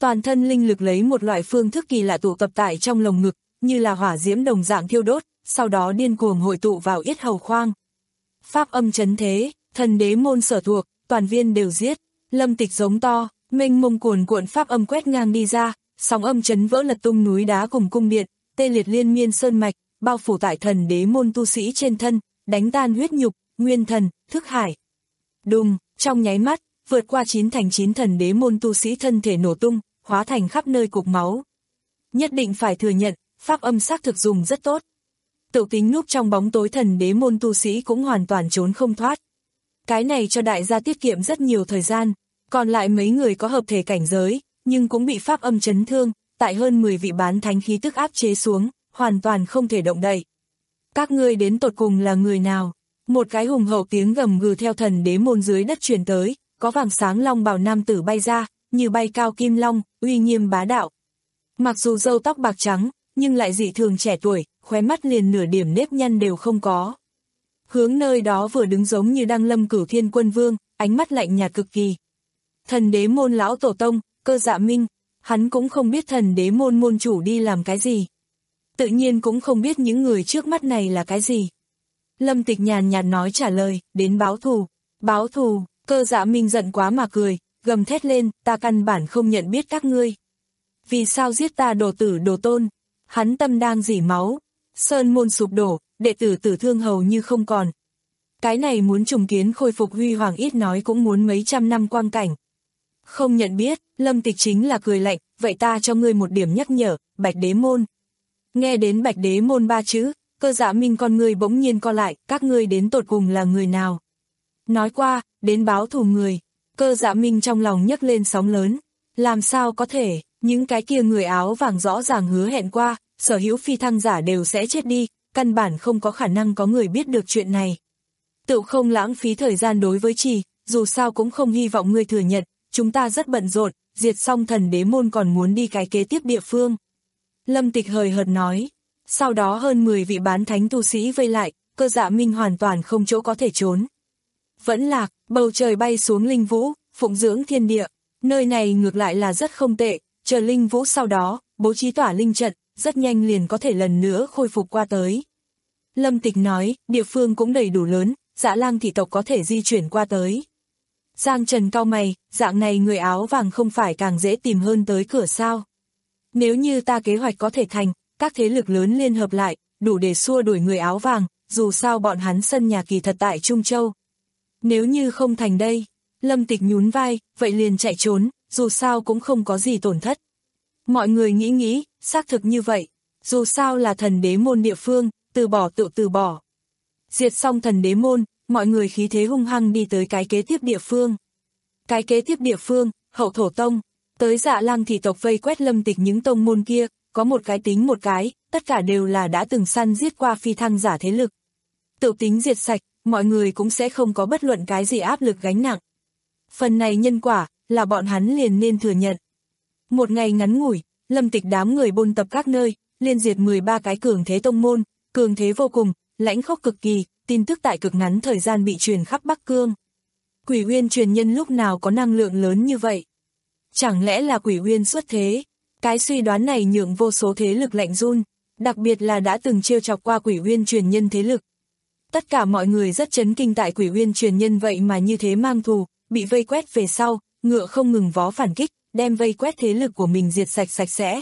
Speaker 2: Toàn thân linh lực lấy một loại phương thức kỳ lạ tụ tập tại trong lồng ngực, như là hỏa diễm đồng dạng thiêu đốt, sau đó điên cuồng hội tụ vào yết hầu khoang. Pháp âm chấn thế, thần đế môn sở thuộc, toàn viên đều giết. Lâm Tịch giống to, mênh mông cuồn cuộn pháp âm quét ngang đi ra, sóng âm chấn vỡ lật tung núi đá cùng cung điện, tê liệt liên miên sơn mạch, bao phủ tại thần đế môn tu sĩ trên thân, đánh tan huyết nhục, nguyên thần, thức hải. Đùng, trong nháy mắt, vượt qua chín thành chín thần đế môn tu sĩ thân thể nổ tung, hóa thành khắp nơi cục máu. Nhất định phải thừa nhận, pháp âm xác thực dùng rất tốt. Tự tính núp trong bóng tối thần đế môn tu sĩ cũng hoàn toàn trốn không thoát. Cái này cho đại gia tiết kiệm rất nhiều thời gian, còn lại mấy người có hợp thể cảnh giới, nhưng cũng bị pháp âm chấn thương, tại hơn mười vị bán thánh khí tức áp chế xuống, hoàn toàn không thể động đậy. Các ngươi đến tột cùng là người nào? Một cái hùng hậu tiếng gầm gừ theo thần đế môn dưới đất truyền tới, có vàng sáng long bào nam tử bay ra, như bay cao kim long, uy nghiêm bá đạo. Mặc dù râu tóc bạc trắng, nhưng lại dị thường trẻ tuổi, khóe mắt liền nửa điểm nếp nhăn đều không có. Hướng nơi đó vừa đứng giống như Đăng Lâm Cửu Thiên Quân Vương, ánh mắt lạnh nhạt cực kỳ. Thần đế môn lão tổ tông, Cơ Dạ Minh, hắn cũng không biết thần đế môn môn chủ đi làm cái gì. Tự nhiên cũng không biết những người trước mắt này là cái gì. Lâm Tịch nhàn nhạt nói trả lời, đến báo thù. Báo thù, Cơ Dạ Minh giận quá mà cười, gầm thét lên, ta căn bản không nhận biết các ngươi. Vì sao giết ta đồ tử đồ tôn? Hắn tâm đang rỉ máu, sơn môn sụp đổ, đệ tử tử thương hầu như không còn. Cái này muốn trùng kiến khôi phục huy hoàng ít nói cũng muốn mấy trăm năm quang cảnh. Không nhận biết, Lâm Tịch chính là cười lạnh, vậy ta cho ngươi một điểm nhắc nhở, Bạch Đế Môn. Nghe đến Bạch Đế Môn ba chữ, Cơ Dạ Minh con ngươi bỗng nhiên co lại, các ngươi đến tột cùng là người nào? Nói qua, đến báo thù người. Cơ Dạ Minh trong lòng nhấc lên sóng lớn. Làm sao có thể, những cái kia người áo vàng rõ ràng hứa hẹn qua, sở hữu phi thăng giả đều sẽ chết đi, căn bản không có khả năng có người biết được chuyện này. Tự không lãng phí thời gian đối với Trì, dù sao cũng không hy vọng ngươi thừa nhận, chúng ta rất bận rộn, diệt xong thần đế môn còn muốn đi cái kế tiếp địa phương. Lâm Tịch hời hợt nói, sau đó hơn mười vị bán thánh tu sĩ vây lại, Cơ Dạ Minh hoàn toàn không chỗ có thể trốn. Vẫn lạc, bầu trời bay xuống linh vũ, phụng dưỡng thiên địa, nơi này ngược lại là rất không tệ, chờ linh vũ sau đó, bố trí tỏa linh trận, rất nhanh liền có thể lần nữa khôi phục qua tới. Lâm Tịch nói, địa phương cũng đầy đủ lớn, Dã Lang thị tộc có thể di chuyển qua tới. Giang Trần cau mày, dạng này người áo vàng không phải càng dễ tìm hơn tới cửa sao? Nếu như ta kế hoạch có thể thành, các thế lực lớn liên hợp lại, đủ để xua đuổi người áo vàng, dù sao bọn hắn sân nhà kỳ thật tại Trung Châu. Nếu như không thành đây, Lâm Tịch nhún vai, vậy liền chạy trốn, dù sao cũng không có gì tổn thất. Mọi người nghĩ nghĩ, xác thực như vậy, dù sao là thần đế môn địa phương, từ bỏ tự từ bỏ. Diệt xong thần đế môn, mọi người khí thế hung hăng đi tới cái kế tiếp địa phương. Cái kế tiếp địa phương, Hậu Thổ Tông, tới Dạ Lang thị tộc vây quét Lâm Tịch những tông môn kia, có một cái tính một cái, tất cả đều là đã từng săn giết qua phi thăng giả thế lực. Tự tính diệt sạch, mọi người cũng sẽ không có bất luận cái gì áp lực gánh nặng. Phần này nhân quả, là bọn hắn liền nên thừa nhận. Một ngày ngắn ngủi, Lâm Tịch đám người bôn tập các nơi, liên diệt mười ba cái cường thế tông môn, cường thế vô cùng, lãnh khốc cực kỳ, tin tức tại cực ngắn thời gian bị truyền khắp Bắc Cương. Quỷ Uyên truyền nhân lúc nào có năng lượng lớn như vậy? Chẳng lẽ là Quỷ Uyên xuất thế? Cái suy đoán này nhượng vô số thế lực lạnh run, đặc biệt là đã từng trêu chọc qua Quỷ Uyên truyền nhân thế lực. Tất cả mọi người rất chấn kinh tại Quỷ Uyên truyền nhân vậy mà như thế mang thù, bị vây quét về sau, ngựa không ngừng vó phản kích, đem vây quét thế lực của mình diệt sạch sạch sẽ.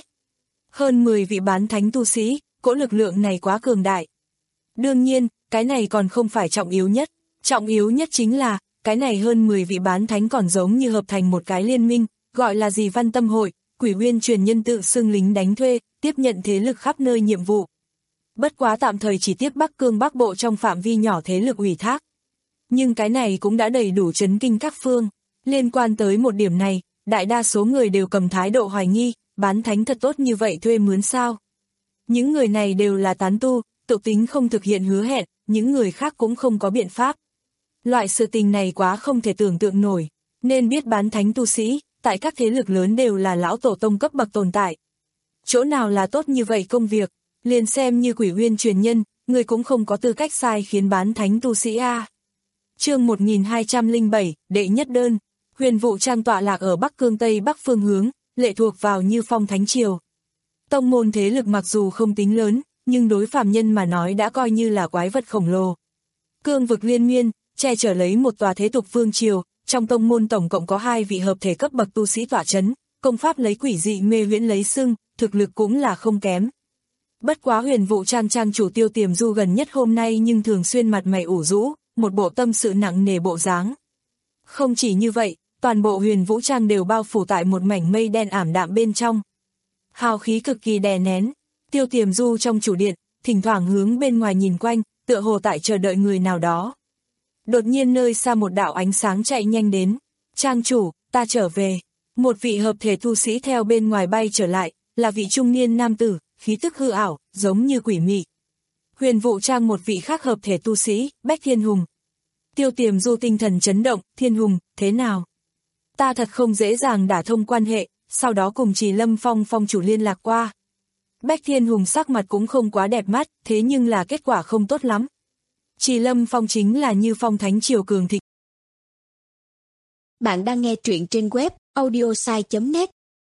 Speaker 2: Hơn mười vị bán thánh tu sĩ, cỗ lực lượng này quá cường đại. Đương nhiên, cái này còn không phải trọng yếu nhất, trọng yếu nhất chính là, cái này hơn mười vị bán thánh còn giống như hợp thành một cái liên minh, gọi là gì Văn Tâm Hội, Quỷ Uyên truyền nhân tự xưng lính đánh thuê, tiếp nhận thế lực khắp nơi nhiệm vụ. Bất quá tạm thời chỉ tiếp Bắc Cương Bắc Bộ trong phạm vi nhỏ thế lực ủy thác. Nhưng cái này cũng đã đầy đủ chấn kinh các phương. Liên quan tới một điểm này, đại đa số người đều cầm thái độ hoài nghi, bán thánh thật tốt như vậy thuê mướn sao. Những người này đều là tán tu, tự tính không thực hiện hứa hẹn, những người khác cũng không có biện pháp. Loại sự tình này quá không thể tưởng tượng nổi, nên biết bán thánh tu sĩ, tại các thế lực lớn đều là lão tổ tông cấp bậc tồn tại. Chỗ nào là tốt như vậy công việc, liền xem như Quỷ Uyên truyền nhân, người cũng không có tư cách sai khiến bán thánh tu sĩ a. Chương một nghìn hai trăm lẻ bảy, đệ nhất đơn, Huyền Vụ Trang tọa lạc ở Bắc Cương Tây Bắc phương hướng, lệ thuộc vào Như Phong Thánh Triều. Tông môn thế lực mặc dù không tính lớn, nhưng đối phàm nhân mà nói đã coi như là quái vật khổng lồ. Cương vực liên miên, che chở lấy một tòa thế tục vương triều, trong tông môn tổng cộng có hai vị hợp thể cấp bậc tu sĩ tỏa chấn, công pháp lấy quỷ dị mê huyễn lấy xưng, thực lực cũng là không kém. Bất quá Huyền Vũ Trang trang chủ Tiêu Tiềm Du gần nhất hôm nay nhưng thường xuyên mặt mày ủ rũ, một bộ tâm sự nặng nề bộ dáng. Không chỉ như vậy, toàn bộ Huyền Vũ Trang đều bao phủ tại một mảnh mây đen ảm đạm bên trong. Hào khí cực kỳ đè nén, Tiêu Tiềm Du trong chủ điện, thỉnh thoảng hướng bên ngoài nhìn quanh, tựa hồ tại chờ đợi người nào đó. Đột nhiên nơi xa một đạo ánh sáng chạy nhanh đến. Trang chủ, ta trở về. Một vị hợp thể tu sĩ theo bên ngoài bay trở lại, là vị trung niên nam tử, khí tức hư ảo, giống như quỷ mị. Huyền Vũ Trang một vị khác hợp thể tu sĩ, Bách Thiên Hùng. Tiêu Tiềm Du tinh thần chấn động, Thiên Hùng, thế nào? Ta thật không dễ dàng đả thông quan hệ, sau đó cùng Trì Lâm Phong phong chủ liên lạc qua. Bách Thiên Hùng sắc mặt cũng không quá đẹp mắt, thế nhưng là kết quả không tốt lắm. Trì Lâm Phong chính là Như Phong Thánh Triều cường thịnh.
Speaker 3: Bạn đang nghe truyện trên web audiosai chấm net.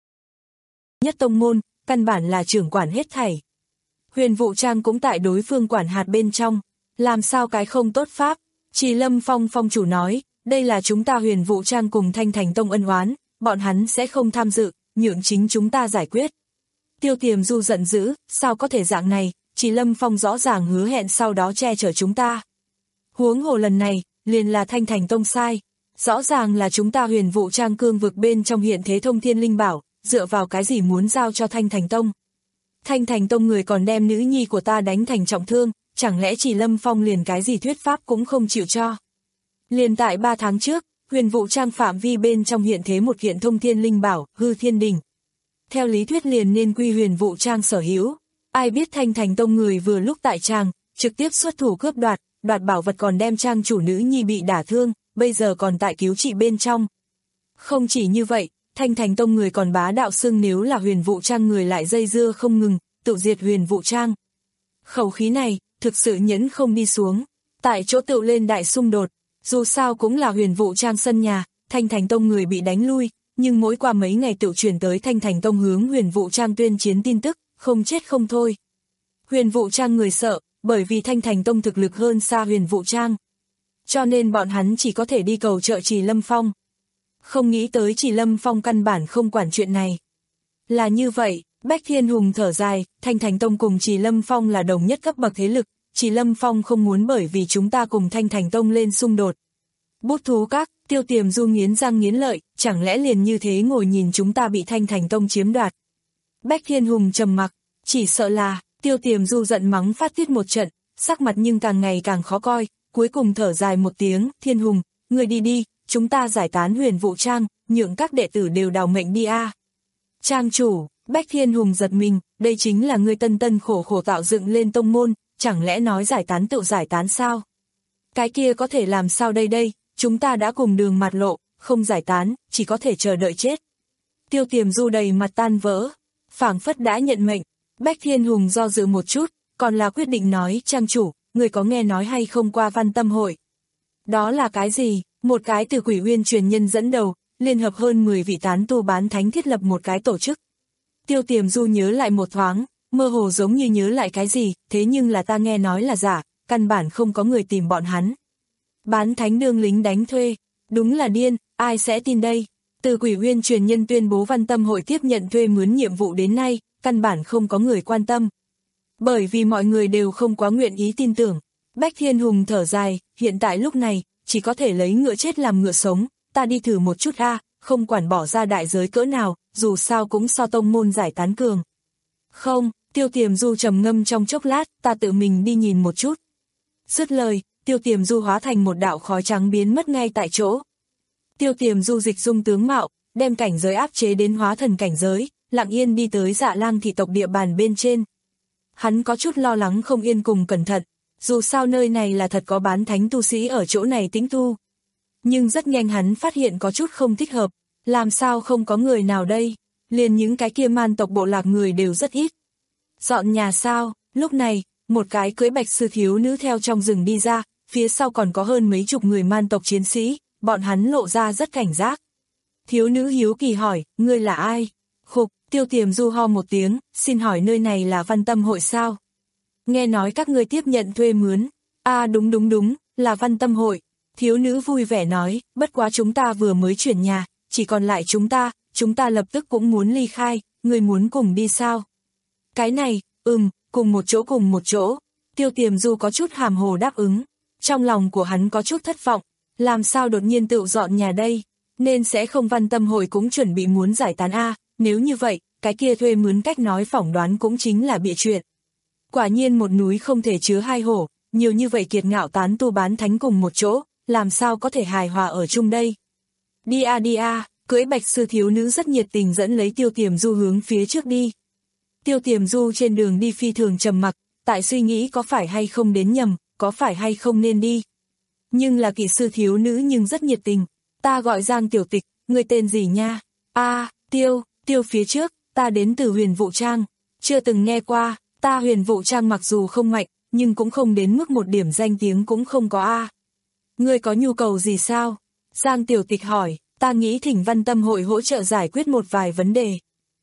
Speaker 2: Nhất tông môn, căn bản là trưởng quản hết thảy. Huyền Vũ Trang cũng tại đối phương quản hạt bên trong, làm sao cái không tốt pháp. Trì Lâm Phong phong chủ nói, đây là chúng ta Huyền Vũ Trang cùng Thanh Thành Tông ân oán, bọn hắn sẽ không tham dự, nhượng chính chúng ta giải quyết. Tiêu Tiềm Du giận dữ, sao có thể dạng này, Trì Lâm Phong rõ ràng hứa hẹn sau đó che chở chúng ta. Huống hồ lần này, liền là Thanh Thành Tông sai, rõ ràng là chúng ta Huyền Vũ Trang cương vực bên trong hiện thế thông thiên linh bảo, dựa vào cái gì muốn giao cho Thanh Thành Tông. Thanh Thành Tông người còn đem nữ nhi của ta đánh thành trọng thương, chẳng lẽ Trì Lâm Phong liền cái gì thuyết pháp cũng không chịu cho. Liền tại ba tháng trước, Huyền Vũ Trang phạm vi bên trong hiện thế một kiện thông thiên linh bảo, hư thiên đỉnh. Theo lý thuyết liền nên quy Huyền Vũ Trang sở hữu, ai biết Thanh Thành Tông người vừa lúc tại Trang, trực tiếp xuất thủ cướp đoạt, đoạt bảo vật còn đem Trang chủ nữ nhi bị đả thương, bây giờ còn tại cứu trị bên trong. Không chỉ như vậy, Thanh Thành Tông người còn bá đạo xưng nếu là Huyền Vũ Trang người lại dây dưa không ngừng, tự diệt Huyền Vũ Trang. Khẩu khí này, thực sự nhẫn không đi xuống, tại chỗ tự lên đại xung đột, dù sao cũng là Huyền Vũ Trang sân nhà, Thanh Thành Tông người bị đánh lui, nhưng mỗi qua mấy ngày tự truyền tới Thanh Thành Tông hướng Huyền Vũ Trang tuyên chiến tin tức, không chết không thôi. Huyền Vũ Trang người sợ, bởi vì Thanh Thành Tông thực lực hơn xa Huyền Vũ Trang. Cho nên bọn hắn chỉ có thể đi cầu trợ Trì Lâm Phong. Không nghĩ tới Trì Lâm Phong căn bản không quản chuyện này. Là như vậy, Bách Thiên Hùng thở dài, Thanh Thành Tông cùng Trì Lâm Phong là đồng nhất cấp bậc thế lực, Trì Lâm Phong không muốn bởi vì chúng ta cùng Thanh Thành Tông lên xung đột. Bút thú các, Tiêu Tiềm Du nghiến răng nghiến lợi, chẳng lẽ liền như thế ngồi nhìn chúng ta bị Thanh Thành Tông chiếm đoạt. Bách Thiên Hùng trầm mặc, chỉ sợ là, Tiêu Tiềm Du giận mắng phát tiết một trận, sắc mặt nhưng càng ngày càng khó coi, cuối cùng thở dài một tiếng, Thiên Hùng, người đi đi, chúng ta giải tán Huyền Vũ Trang, nhượng các đệ tử đều đào mệnh đi a. À. Trang chủ, Bách Thiên Hùng giật mình, đây chính là người tân tân khổ khổ tạo dựng lên tông môn, chẳng lẽ nói giải tán tự giải tán sao? Cái kia có thể làm sao đây đây, chúng ta đã cùng đường mặt lộ, không giải tán, chỉ có thể chờ đợi chết. Tiêu Tiềm Du đầy mặt tan vỡ, phảng phất đã nhận mệnh, Bách Thiên Hùng do dự một chút, còn là quyết định nói, Trang chủ, người có nghe nói hay không qua Văn Tâm hội? Đó là cái gì? Một cái từ Quỷ Uyên truyền nhân dẫn đầu, liên hợp hơn mười vị tán tu bán thánh thiết lập một cái tổ chức. Tiêu Tiềm Du nhớ lại một thoáng, mơ hồ giống như nhớ lại cái gì, thế nhưng là ta nghe nói là giả, căn bản không có người tìm bọn hắn. Bán thánh đương lính đánh thuê, đúng là điên, ai sẽ tin đây? Từ Quỷ Uyên truyền nhân tuyên bố Văn Tâm hội tiếp nhận thuê mướn nhiệm vụ đến nay, căn bản không có người quan tâm. Bởi vì mọi người đều không quá nguyện ý tin tưởng. Bách Thiên Hùng thở dài, hiện tại lúc này, chỉ có thể lấy ngựa chết làm ngựa sống, ta đi thử một chút a, không quản bỏ ra đại giới cỡ nào, dù sao cũng so tông môn giải tán cường. Không, Tiêu Tiềm Du trầm ngâm trong chốc lát, ta tự mình đi nhìn một chút. Dứt lời, Tiêu Tiềm Du hóa thành một đạo khói trắng biến mất ngay tại chỗ. Tiêu Tiềm Du dịch dung tướng mạo, đem cảnh giới áp chế đến hóa thần cảnh giới, lặng yên đi tới Dạ Lang thị tộc địa bàn bên trên. Hắn có chút lo lắng không yên cùng cẩn thận, dù sao nơi này là thật có bán thánh tu sĩ ở chỗ này tĩnh tu. Nhưng rất nhanh hắn phát hiện có chút không thích hợp, làm sao không có người nào đây, liền những cái kia man tộc bộ lạc người đều rất ít. Dọn nhà sao? Lúc này, một cái cưỡi bạch sư thiếu nữ theo trong rừng đi ra, phía sau còn có hơn mấy chục người man tộc chiến sĩ, bọn hắn lộ ra rất cảnh giác. Thiếu nữ hiếu kỳ hỏi, ngươi là ai? Khục, Tiêu Tiềm Du ho một tiếng, xin hỏi nơi này là Văn Tâm hội sao? Nghe nói các ngươi tiếp nhận thuê mướn. À đúng đúng đúng, là Văn Tâm hội. Thiếu nữ vui vẻ nói, bất quá chúng ta vừa mới chuyển nhà, chỉ còn lại chúng ta, chúng ta lập tức cũng muốn ly khai, ngươi muốn cùng đi sao? Cái này, ừm, cùng một chỗ cùng một chỗ. Tiêu Tiềm Du có chút hàm hồ đáp ứng. Trong lòng của hắn có chút thất vọng, làm sao đột nhiên tự dọn nhà đây? Nên sẽ không Văn Tâm hội cũng chuẩn bị muốn giải tán a, nếu như vậy, cái kia thuê mướn cách nói phỏng đoán cũng chính là bịa chuyện. Quả nhiên một núi không thể chứa hai hổ, nhiều như vậy kiệt ngạo tán tu bán thánh cùng một chỗ, làm sao có thể hài hòa ở chung đây? Đi a đi a, cưỡi bạch sư thiếu nữ rất nhiệt tình dẫn lấy Tiêu Tiềm Du hướng phía trước đi. Tiêu Tiềm Du trên đường đi phi thường trầm mặc, tại suy nghĩ có phải hay không đến nhầm, có phải hay không nên đi. Nhưng là kỵ sư thiếu nữ nhưng rất nhiệt tình, ta gọi Giang Tiểu Tịch, ngươi tên gì nha? A, Tiêu, Tiêu phía trước, ta đến từ Huyền Vũ Trang, chưa từng nghe qua, ta Huyền Vũ Trang mặc dù không mạnh, nhưng cũng không đến mức một điểm danh tiếng cũng không có a. Ngươi có nhu cầu gì sao? Giang Tiểu Tịch hỏi, ta nghĩ thỉnh Văn Tâm hội hỗ trợ giải quyết một vài vấn đề.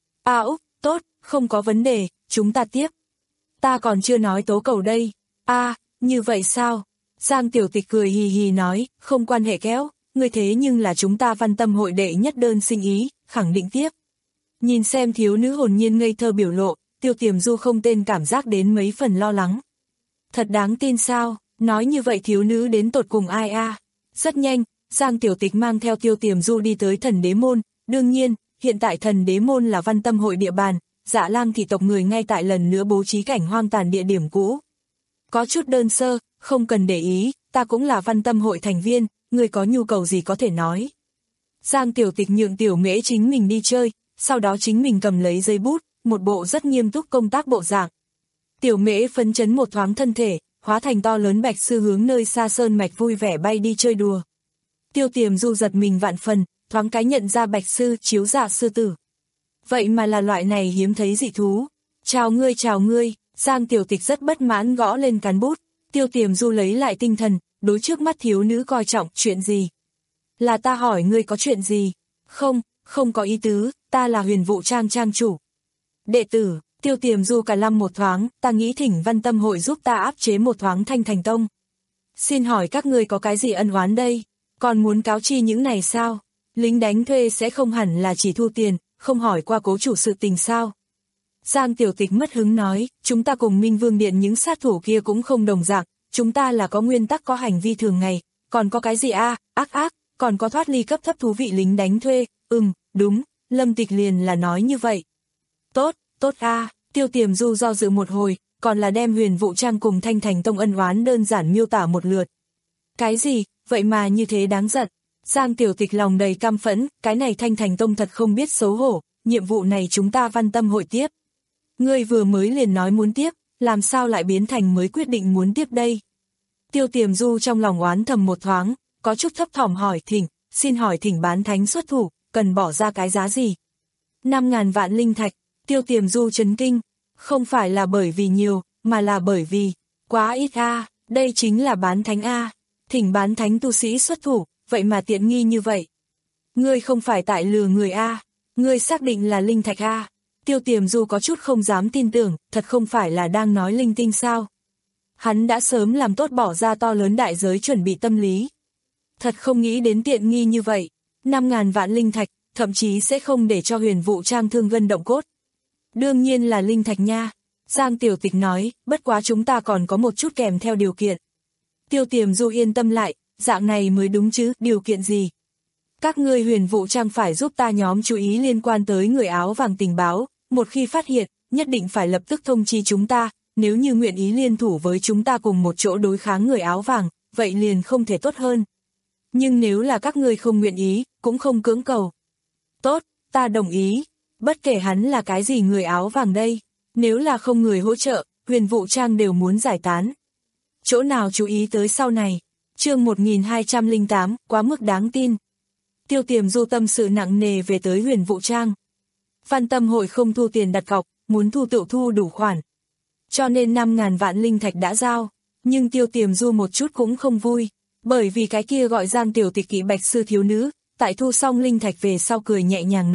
Speaker 2: A Úc, tốt, không có vấn đề, chúng ta tiếp. Ta còn chưa nói tố cầu đây. A, như vậy sao? Giang Tiểu Tịch cười hì hì nói, không quan hệ kéo, ngươi thế nhưng là chúng ta Văn Tâm hội đệ nhất đơn sinh ý, khẳng định tiếp. Nhìn xem thiếu nữ hồn nhiên ngây thơ biểu lộ, Tiêu Tiềm Du không tên cảm giác đến mấy phần lo lắng. Thật đáng tin sao, nói như vậy thiếu nữ đến tột cùng ai a? Rất nhanh, Giang Tiểu Tịch mang theo Tiêu Tiềm Du đi tới Thần Đế Môn, đương nhiên, hiện tại Thần Đế Môn là Văn Tâm hội địa bàn, Dạ Lang thị tộc người ngay tại lần nữa bố trí cảnh hoang tàn địa điểm cũ. Có chút đơn sơ, không cần để ý, ta cũng là Văn Tâm hội thành viên, người có nhu cầu gì có thể nói. Giang Tiểu Tịch nhượng Tiểu Mễ chính mình đi chơi, sau đó chính mình cầm lấy giấy bút, một bộ rất nghiêm túc công tác bộ dạng. Tiểu Mễ phấn chấn một thoáng thân thể, hóa thành to lớn bạch sư hướng nơi xa sơn mạch vui vẻ bay đi chơi đùa. Tiêu Tiềm Du giật mình vạn phần, thoáng cái nhận ra bạch sư chiếu dạ sư tử. Vậy mà là loại này hiếm thấy dị thú. Chào ngươi chào ngươi, Giang Tiểu Tịch rất bất mãn gõ lên cán bút. Tiêu Tiềm Du lấy lại tinh thần, đối trước mắt thiếu nữ coi trọng, chuyện gì? Là ta hỏi ngươi có chuyện gì? Không, không có ý tứ, ta là Huyền Vũ Trang trang chủ. Đệ tử, Tiêu Tiềm Du cả lăm một thoáng, ta nghĩ thỉnh Văn Tâm hội giúp ta áp chế một thoáng Thanh Thành Tông. Xin hỏi các ngươi có cái gì ân oán đây? Còn muốn cáo chi những này sao? Lính đánh thuê sẽ không hẳn là chỉ thu tiền, không hỏi qua cố chủ sự tình sao? Giang Tiểu Tịch mất hứng nói, chúng ta cùng Minh Vương Điện những sát thủ kia cũng không đồng dạng, chúng ta là có nguyên tắc có hành vi thường ngày, còn có cái gì a, à? ác ác, còn có thoát ly cấp thấp thú vị lính đánh thuê, ừm, đúng, Lâm Tịch liền là nói như vậy. Tốt, tốt a, à. Tiêu Tiềm Du do dự một hồi, còn là đem Huyền Vũ Trang cùng Thanh Thành Tông ân oán đơn giản miêu tả một lượt. Cái gì, vậy mà như thế đáng giận. Giang Tiểu Tịch lòng đầy căm phẫn, cái này Thanh Thành Tông thật không biết xấu hổ, nhiệm vụ này chúng ta Văn Tâm hội tiếp. Ngươi vừa mới liền nói muốn tiếp, làm sao lại biến thành mới quyết định muốn tiếp đây? Tiêu Tiềm Du trong lòng oán thầm một thoáng, có chút thấp thỏm hỏi thỉnh, xin hỏi thỉnh bán thánh xuất thủ, cần bỏ ra cái giá gì? Năm ngàn vạn linh thạch, Tiêu Tiềm Du chấn kinh, không phải là bởi vì nhiều, mà là bởi vì, quá ít a, đây chính là bán thánh a, thỉnh bán thánh tu sĩ xuất thủ, vậy mà tiện nghi như vậy. Ngươi không phải tại lừa người a, ngươi xác định là linh thạch a. Tiêu Tiềm Du có chút không dám tin tưởng, thật không phải là đang nói linh tinh sao. Hắn đã sớm làm tốt bỏ ra to lớn đại giới chuẩn bị tâm lý. Thật không nghĩ đến tiện nghi như vậy, năm ngàn vạn linh thạch, thậm chí sẽ không để cho Huyền Vũ Trang thương gân động cốt. Đương nhiên là linh thạch nha, Giang Tiểu Tịch nói, bất quá chúng ta còn có một chút kèm theo điều kiện. Tiêu Tiềm Du yên tâm lại, dạng này mới đúng chứ, điều kiện gì? Các ngươi Huyền Vũ Trang phải giúp ta nhóm chú ý liên quan tới người áo vàng tình báo, một khi phát hiện, nhất định phải lập tức thông chi chúng ta, nếu như nguyện ý liên thủ với chúng ta cùng một chỗ đối kháng người áo vàng, vậy liền không thể tốt hơn. Nhưng nếu là các ngươi không nguyện ý, cũng không cưỡng cầu. Tốt, ta đồng ý, bất kể hắn là cái gì người áo vàng đây, nếu là không người hỗ trợ, Huyền Vũ Trang đều muốn giải tán. Chỗ nào chú ý tới sau này, chương một nghìn hai trăm lẻ tám, quá mức đáng tin. Tiêu Tiềm Du tâm sự nặng nề về tới Huyền Vũ Trang. Văn Tâm hội không thu tiền đặt cọc, muốn thu tự thu đủ khoản. Cho nên năm ngàn vạn linh thạch đã giao, nhưng Tiêu Tiềm Du một chút cũng không vui, bởi vì cái kia gọi Giang Tiểu Tịch kỵ bạch sư thiếu nữ, tại thu xong linh thạch về sau cười nhẹ nhàng nói,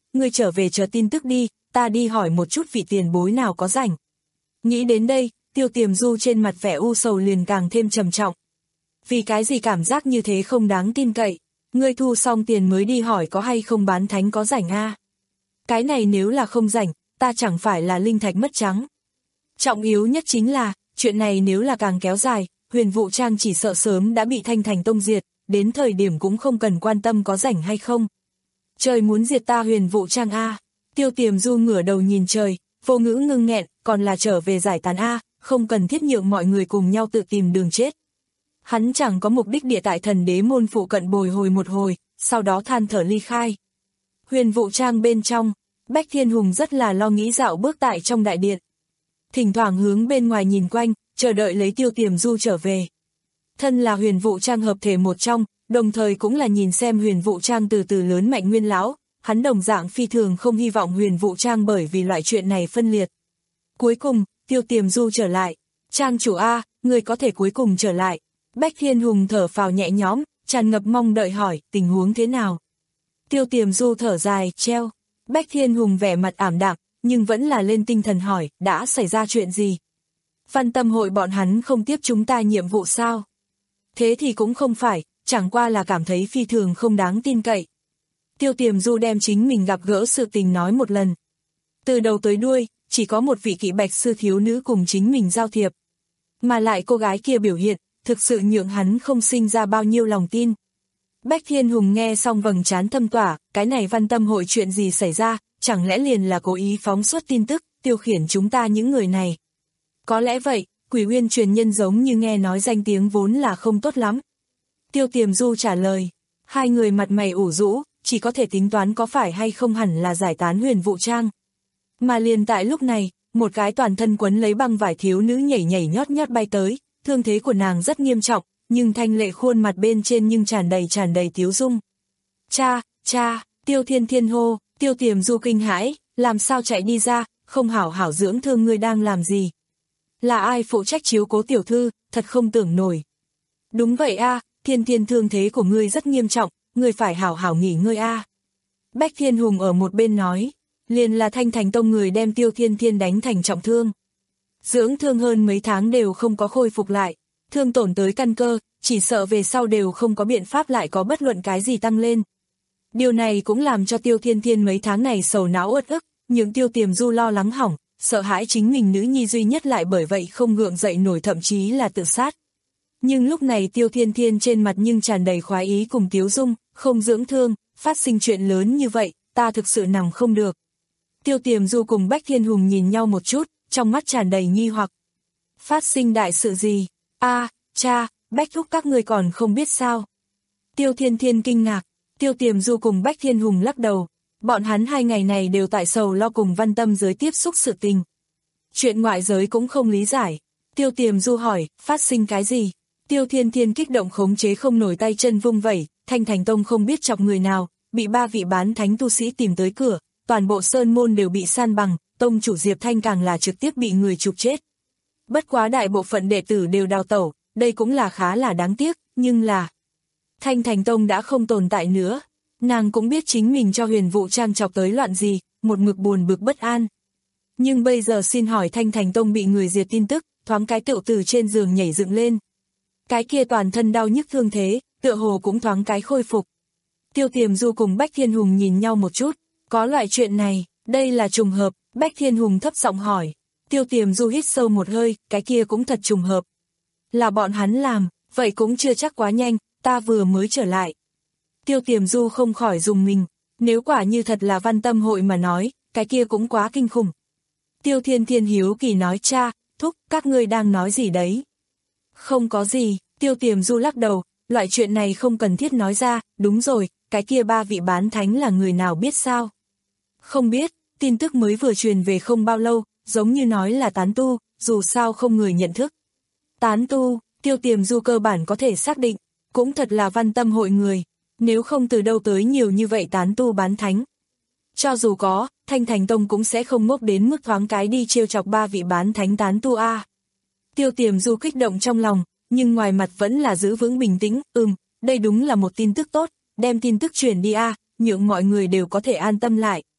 Speaker 2: ngươi trở về chờ tin tức đi, ta đi hỏi một chút vị tiền bối nào có rảnh. Nghĩ đến đây, Tiêu Tiềm Du trên mặt vẻ u sầu liền càng thêm trầm trọng. Vì cái gì cảm giác như thế không đáng tin cậy, ngươi thu xong tiền mới đi hỏi có hay không bán thánh có rảnh a? Cái này nếu là không rảnh, ta chẳng phải là linh thạch mất trắng. Trọng yếu nhất chính là, chuyện này nếu là càng kéo dài, Huyền Vũ Trang chỉ sợ sớm đã bị Thanh Thành Tông diệt, đến thời điểm cũng không cần quan tâm có rảnh hay không. Trời muốn diệt ta Huyền Vũ Trang a. Tiêu Tiềm Du ngửa đầu nhìn trời, vô ngữ ngưng nghẹn, còn là trở về giải tán a, không cần thiết nhượng mọi người cùng nhau tự tìm đường chết. Hắn chẳng có mục đích địa tại Thần Đế môn phụ cận bồi hồi một hồi, sau đó than thở ly khai. Huyền Vũ Trang bên trong, Bách Thiên Hùng rất là lo nghĩ dạo bước tại trong đại điện. Thỉnh thoảng hướng bên ngoài nhìn quanh, chờ đợi lấy Tiêu Tiềm Du trở về. Thân là Huyền Vũ Trang hợp thể một trong, đồng thời cũng là nhìn xem Huyền Vũ Trang từ từ lớn mạnh nguyên lão, hắn đồng dạng phi thường không hy vọng Huyền Vũ Trang bởi vì loại chuyện này phân liệt. Cuối cùng, Tiêu Tiềm Du trở lại. Trang chủ A, người có thể cuối cùng trở lại. Bách Thiên Hùng thở phào nhẹ nhõm, tràn ngập mong đợi hỏi, tình huống thế nào? Tiêu Tiềm Du thở dài, treo. Bách Thiên Hùng vẻ mặt ảm đạm, nhưng vẫn là lên tinh thần hỏi, đã xảy ra chuyện gì? Văn Tâm hội bọn hắn không tiếp chúng ta nhiệm vụ sao? Thế thì cũng không phải, chẳng qua là cảm thấy phi thường không đáng tin cậy. Tiêu Tiềm Du đem chính mình gặp gỡ sự tình nói một lần. Từ đầu tới đuôi, chỉ có một vị kỵ bạch sư thiếu nữ cùng chính mình giao thiệp. Mà lại cô gái kia biểu hiện, thực sự nhượng hắn không sinh ra bao nhiêu lòng tin. Bách Thiên Hùng nghe xong vầng trán thâm tỏa, cái này Văn Tâm hội chuyện gì xảy ra, chẳng lẽ liền là cố ý phóng xuất tin tức, tiêu khiển chúng ta những người này. Có lẽ vậy, Quỷ Uyên truyền nhân giống như nghe nói danh tiếng vốn là không tốt lắm. Tiêu Tiềm Du trả lời, hai người mặt mày ủ rũ, chỉ có thể tính toán có phải hay không hẳn là giải tán Huyền Vũ Trang. Mà liền tại lúc này, một cái toàn thân quấn lấy băng vải thiếu nữ nhảy nhảy nhót nhót bay tới, thương thế của nàng rất nghiêm trọng, nhưng thanh lệ khuôn mặt bên trên nhưng tràn đầy tràn đầy tiếu dung. Cha, cha, Tiêu Thiên Thiên hô, Tiêu Tiềm Du kinh hãi, làm sao chạy đi ra, không hảo hảo dưỡng thương ngươi đang làm gì? Là ai phụ trách chiếu cố tiểu thư, thật không tưởng nổi. Đúng vậy a, Thiên Thiên thương thế của ngươi rất nghiêm trọng, ngươi phải hảo hảo nghỉ ngơi a. Bách Thiên Hùng ở một bên nói, liền là Thanh Thành Tông người đem Tiêu Thiên Thiên đánh thành trọng thương. Dưỡng thương hơn mấy tháng đều không có khôi phục lại, thương tổn tới căn cơ, chỉ sợ về sau đều không có biện pháp lại có bất luận cái gì tăng lên. Điều này cũng làm cho Tiêu Thiên Thiên mấy tháng này sầu não uất ức, những Tiêu Tiềm Du lo lắng hỏng, sợ hãi chính mình nữ nhi duy nhất lại bởi vậy không gượng dậy nổi, thậm chí là tự sát. Nhưng lúc này Tiêu Thiên Thiên trên mặt nhưng tràn đầy khoái ý cùng tiếu dung, không dưỡng thương, phát sinh chuyện lớn như vậy, ta thực sự nằm không được. Tiêu Tiềm Du cùng Bách Thiên Hùng nhìn nhau một chút, trong mắt tràn đầy nghi hoặc. Phát sinh đại sự gì? A, à, cha, Bách thúc các người còn không biết sao? Tiêu Thiên Thiên kinh ngạc, Tiêu Tiềm Du cùng Bách Thiên Hùng lắc đầu, bọn hắn hai ngày này đều tại sầu lo cùng Văn Tâm giới tiếp xúc sự tình. Chuyện ngoại giới cũng không lý giải. Tiêu Tiềm Du hỏi, phát sinh cái gì? Tiêu Thiên Thiên kích động khống chế không nổi tay chân vung vẩy, Thanh Thành Tông không biết chọc người nào, bị ba vị bán thánh tu sĩ tìm tới cửa, toàn bộ sơn môn đều bị san bằng, tông chủ Diệp Thanh càng là trực tiếp bị người trục chết. Bất quá đại bộ phận đệ tử đều đào tẩu, đây cũng là khá là đáng tiếc, nhưng là Thanh Thành Tông đã không tồn tại nữa. Nàng cũng biết chính mình cho Huyền Vũ Trang chọc tới loạn gì, một mực buồn bực bất an. Nhưng bây giờ xin hỏi Thanh Thành Tông bị người diệt tin tức, thoáng cái tựu từ trên giường nhảy dựng lên. Cái kia toàn thân đau nhức thương thế, tựa hồ cũng thoáng cái khôi phục. Tiêu Tiềm Du cùng Bách Thiên Hùng nhìn nhau một chút, có loại chuyện này, đây là trùng hợp, Bách Thiên Hùng thấp giọng hỏi. Tiêu Tiềm Du hít sâu một hơi, cái kia cũng thật trùng hợp. Là bọn hắn làm, vậy cũng chưa chắc quá nhanh, ta vừa mới trở lại. Tiêu Tiềm Du không khỏi dùng mình, nếu quả như thật là Văn Tâm hội mà nói, cái kia cũng quá kinh khủng. Tiêu Thiên Thiên hiếu kỳ nói, cha, thúc, các ngươi đang nói gì đấy? Không có gì, Tiêu Tiềm Du lắc đầu, loại chuyện này không cần thiết nói ra, đúng rồi, cái kia ba vị bán thánh là người nào biết sao? Không biết, tin tức mới vừa truyền về không bao lâu, giống như nói là tán tu, dù sao không người nhận thức. Tán tu, Tiêu Tiềm Du cơ bản có thể xác định, cũng thật là Văn Tâm hội người, nếu không từ đâu tới nhiều như vậy tán tu bán thánh. Cho dù có, Thanh Thành Tông cũng sẽ không ngốc đến mức thoáng cái đi trêu chọc ba vị bán thánh tán tu a. Tiêu Tiềm Du kích động trong lòng, nhưng ngoài mặt vẫn là giữ vững bình tĩnh, ừm, đây đúng là một tin tức tốt, đem tin tức truyền đi a, nhượng mọi người đều có thể an tâm lại.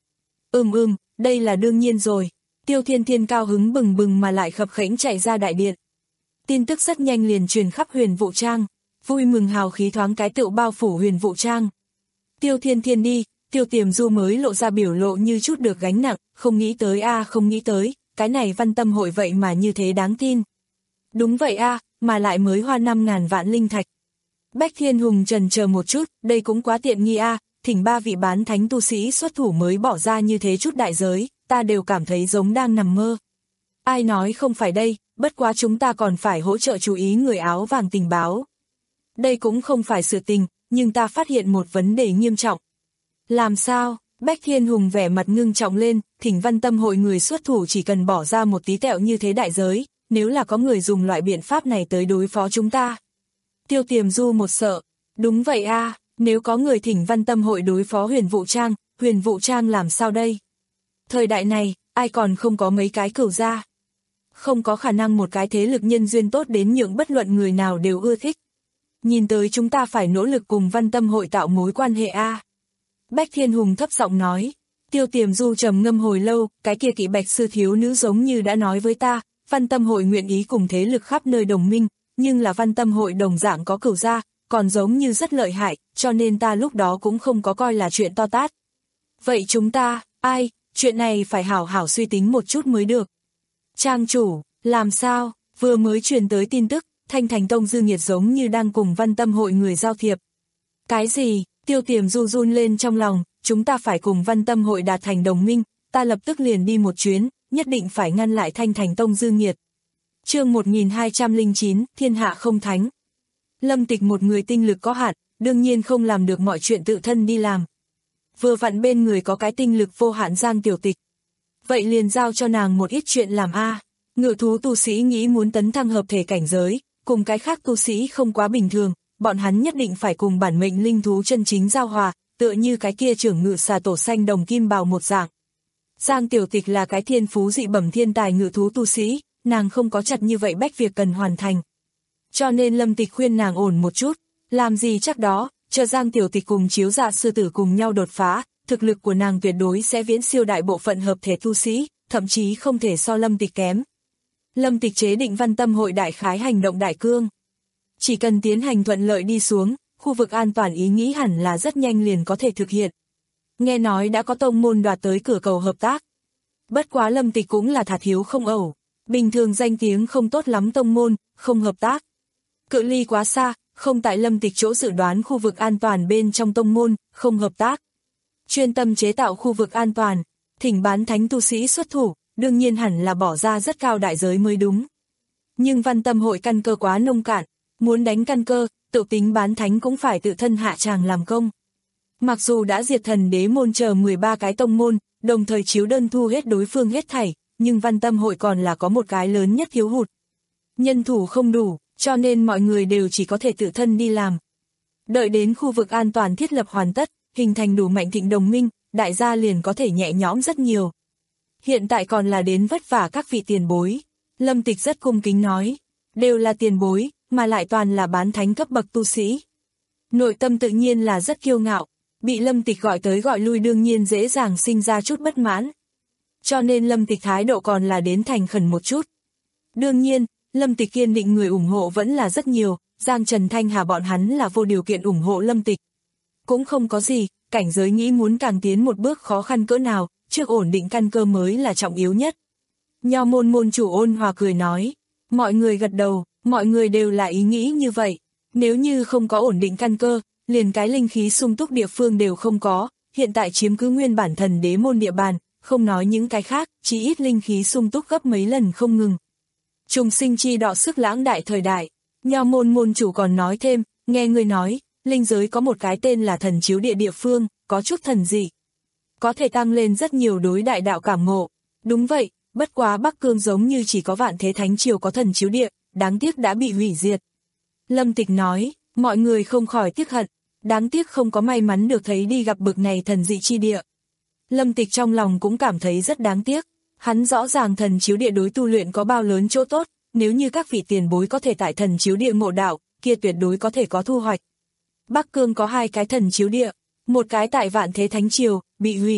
Speaker 2: Ừm ừm, đây là đương nhiên rồi. Tiêu Thiên Thiên cao hứng bừng bừng mà lại khập khễnh chạy ra đại điện. Tin tức rất nhanh liền truyền khắp Huyền Vũ Trang, vui mừng hào khí thoáng cái tựu bao phủ Huyền Vũ Trang. Tiêu Thiên Thiên đi, Tiêu Tiềm Du mới lộ ra biểu lộ như chút được gánh nặng, không nghĩ tới a không nghĩ tới, cái này Văn Tâm hội vậy mà như thế đáng tin. Đúng vậy a, mà lại mới hoa năm ngàn vạn linh thạch. Bách Thiên Hùng trần chờ một chút, đây cũng quá tiện nghi a, thỉnh ba vị bán thánh tu sĩ xuất thủ mới bỏ ra như thế chút đại giới, ta đều cảm thấy giống đang nằm mơ. Ai nói không phải đây, bất quá chúng ta còn phải hỗ trợ chú ý người áo vàng tình báo. Đây cũng không phải sự tình, nhưng ta phát hiện một vấn đề nghiêm trọng. Làm sao? Bách Thiên Hùng vẻ mặt ngưng trọng lên, thỉnh Văn Tâm hội người xuất thủ chỉ cần bỏ ra một tí tẹo như thế đại giới, nếu là có người dùng loại biện pháp này tới đối phó chúng ta. Tiêu Tiềm Du một sợ, đúng vậy a, nếu có người thỉnh Văn Tâm hội đối phó Huyền Vũ Trang, Huyền Vũ Trang làm sao đây? Thời đại này, ai còn không có mấy cái cửu gia? Không có khả năng một cái thế lực nhân duyên tốt đến nhượng bất luận người nào đều ưa thích. Nhìn tới chúng ta phải nỗ lực cùng Văn Tâm hội tạo mối quan hệ a. Bách Thiên Hùng thấp giọng nói. Tiêu Tiềm Du trầm ngâm hồi lâu, cái kia Kỵ Bạch sư thiếu nữ giống như đã nói với ta, Văn Tâm hội nguyện ý cùng thế lực khắp nơi đồng minh, nhưng là Văn Tâm hội đồng dạng có cửu gia, còn giống như rất lợi hại, cho nên ta lúc đó cũng không có coi là chuyện to tát. Vậy chúng ta, ai, chuyện này phải hảo hảo suy tính một chút mới được. Trang chủ, làm sao, vừa mới truyền tới tin tức, Thanh Thành Tông Dư Nghiệt giống như đang cùng Văn Tâm hội người giao thiệp. Cái gì? Tiêu Tiềm Du run lên trong lòng, chúng ta phải cùng Văn Tâm hội đạt thành đồng minh, ta lập tức liền đi một chuyến, nhất định phải ngăn lại Thanh Thành Tông Dư Nghiệt. Chương một nghìn hai trăm lẻ chín, Thiên hạ không thánh. Lâm Tịch một người tinh lực có hạn, đương nhiên không làm được mọi chuyện tự thân đi làm. Vừa vặn bên người có cái tinh lực vô hạn Giang Tiểu Tịch. Vậy liền giao cho nàng một ít chuyện làm a. Ngự thú tu sĩ nghĩ muốn tấn thăng hợp thể cảnh giới, cùng cái khác tu sĩ không quá bình thường, bọn hắn nhất định phải cùng bản mệnh linh thú chân chính giao hòa, tựa như cái kia trưởng ngự xà tổ xanh đồng kim bào một dạng. Giang Tiểu Tịch là cái thiên phú dị bẩm thiên tài ngự thú tu sĩ, nàng không có chặt như vậy bách việc cần hoàn thành. Cho nên Lâm Tịch khuyên nàng ổn một chút, làm gì chắc đó, chờ Giang Tiểu Tịch cùng Chiếu Dạ sư tử cùng nhau đột phá, thực lực của nàng tuyệt đối sẽ viễn siêu đại bộ phận hợp thể tu sĩ, thậm chí không thể so Lâm Tịch kém. Lâm Tịch chế định Văn Tâm hội đại khái hành động đại cương. Chỉ cần tiến hành thuận lợi đi xuống, khu vực an toàn ý nghĩ hẳn là rất nhanh liền có thể thực hiện. Nghe nói đã có tông môn đoạt tới cửa cầu hợp tác. Bất quá Lâm Tịch cũng là thà thiếu không ẩu, bình thường danh tiếng không tốt lắm tông môn, không hợp tác. Cự ly quá xa, không tại Lâm Tịch chỗ dự đoán khu vực an toàn bên trong tông môn, không hợp tác. Chuyên tâm chế tạo khu vực an toàn, thỉnh bán thánh tu sĩ xuất thủ, đương nhiên hẳn là bỏ ra rất cao đại giới mới đúng. Nhưng Văn Tâm hội căn cơ quá nông cạn, muốn đánh căn cơ, tự tính bán thánh cũng phải tự thân hạ tràng làm công. Mặc dù đã diệt Thần Đế môn chờ mười ba cái tông môn, đồng thời chiếu đơn thu hết đối phương hết thảy, nhưng Văn Tâm hội còn là có một cái lớn nhất thiếu hụt. Nhân thủ không đủ, cho nên mọi người đều chỉ có thể tự thân đi làm. Đợi đến khu vực an toàn thiết lập hoàn tất, hình thành đủ mạnh thịnh đồng minh, đại gia liền có thể nhẹ nhõm rất nhiều. Hiện tại còn là đến vất vả các vị tiền bối. Lâm Tịch rất cung kính nói, đều là tiền bối, mà lại toàn là bán thánh cấp bậc tu sĩ. Nội tâm tự nhiên là rất kiêu ngạo, bị Lâm Tịch gọi tới gọi lui đương nhiên dễ dàng sinh ra chút bất mãn. Cho nên Lâm Tịch thái độ còn là đến thành khẩn một chút. Đương nhiên, Lâm Tịch kiên định người ủng hộ vẫn là rất nhiều, Giang Trần Thanh Hà bọn hắn là vô điều kiện ủng hộ Lâm Tịch. Cũng không có gì, cảnh giới nghĩ muốn càng tiến một bước khó khăn cỡ nào, trước ổn định căn cơ mới là trọng yếu nhất. Nho môn môn chủ Ôn Hòa cười nói, mọi người gật đầu, mọi người đều là ý nghĩ như vậy. Nếu như không có ổn định căn cơ, liền cái linh khí sung túc địa phương đều không có, hiện tại chiếm cứ nguyên bản Thần Đế môn địa bàn, không nói những cái khác, chỉ ít linh khí sung túc gấp mấy lần không ngừng. Trùng sinh chi đọ sức lãng đại thời đại, Nho môn môn chủ còn nói thêm, nghe người nói, linh giới có một cái tên là thần chiếu địa địa phương, có chút thần dị. Có thể tăng lên rất nhiều đối đại đạo cảm ngộ. Đúng vậy, bất quá Bắc Cương giống như chỉ có Vạn Thế Thánh Triều có thần chiếu địa, đáng tiếc đã bị hủy diệt. Lâm Tịch nói, mọi người không khỏi tiếc hận, đáng tiếc không có may mắn được thấy đi gặp bực này thần dị chi địa. Lâm Tịch trong lòng cũng cảm thấy rất đáng tiếc, hắn rõ ràng thần chiếu địa đối tu luyện có bao lớn chỗ tốt, nếu như các vị tiền bối có thể tại thần chiếu địa ngộ đạo, kia tuyệt đối có thể có thu hoạch. Bắc Cương có hai cái thần chiếu địa, một cái tại Vạn Thế Thánh Triều, bị hủy,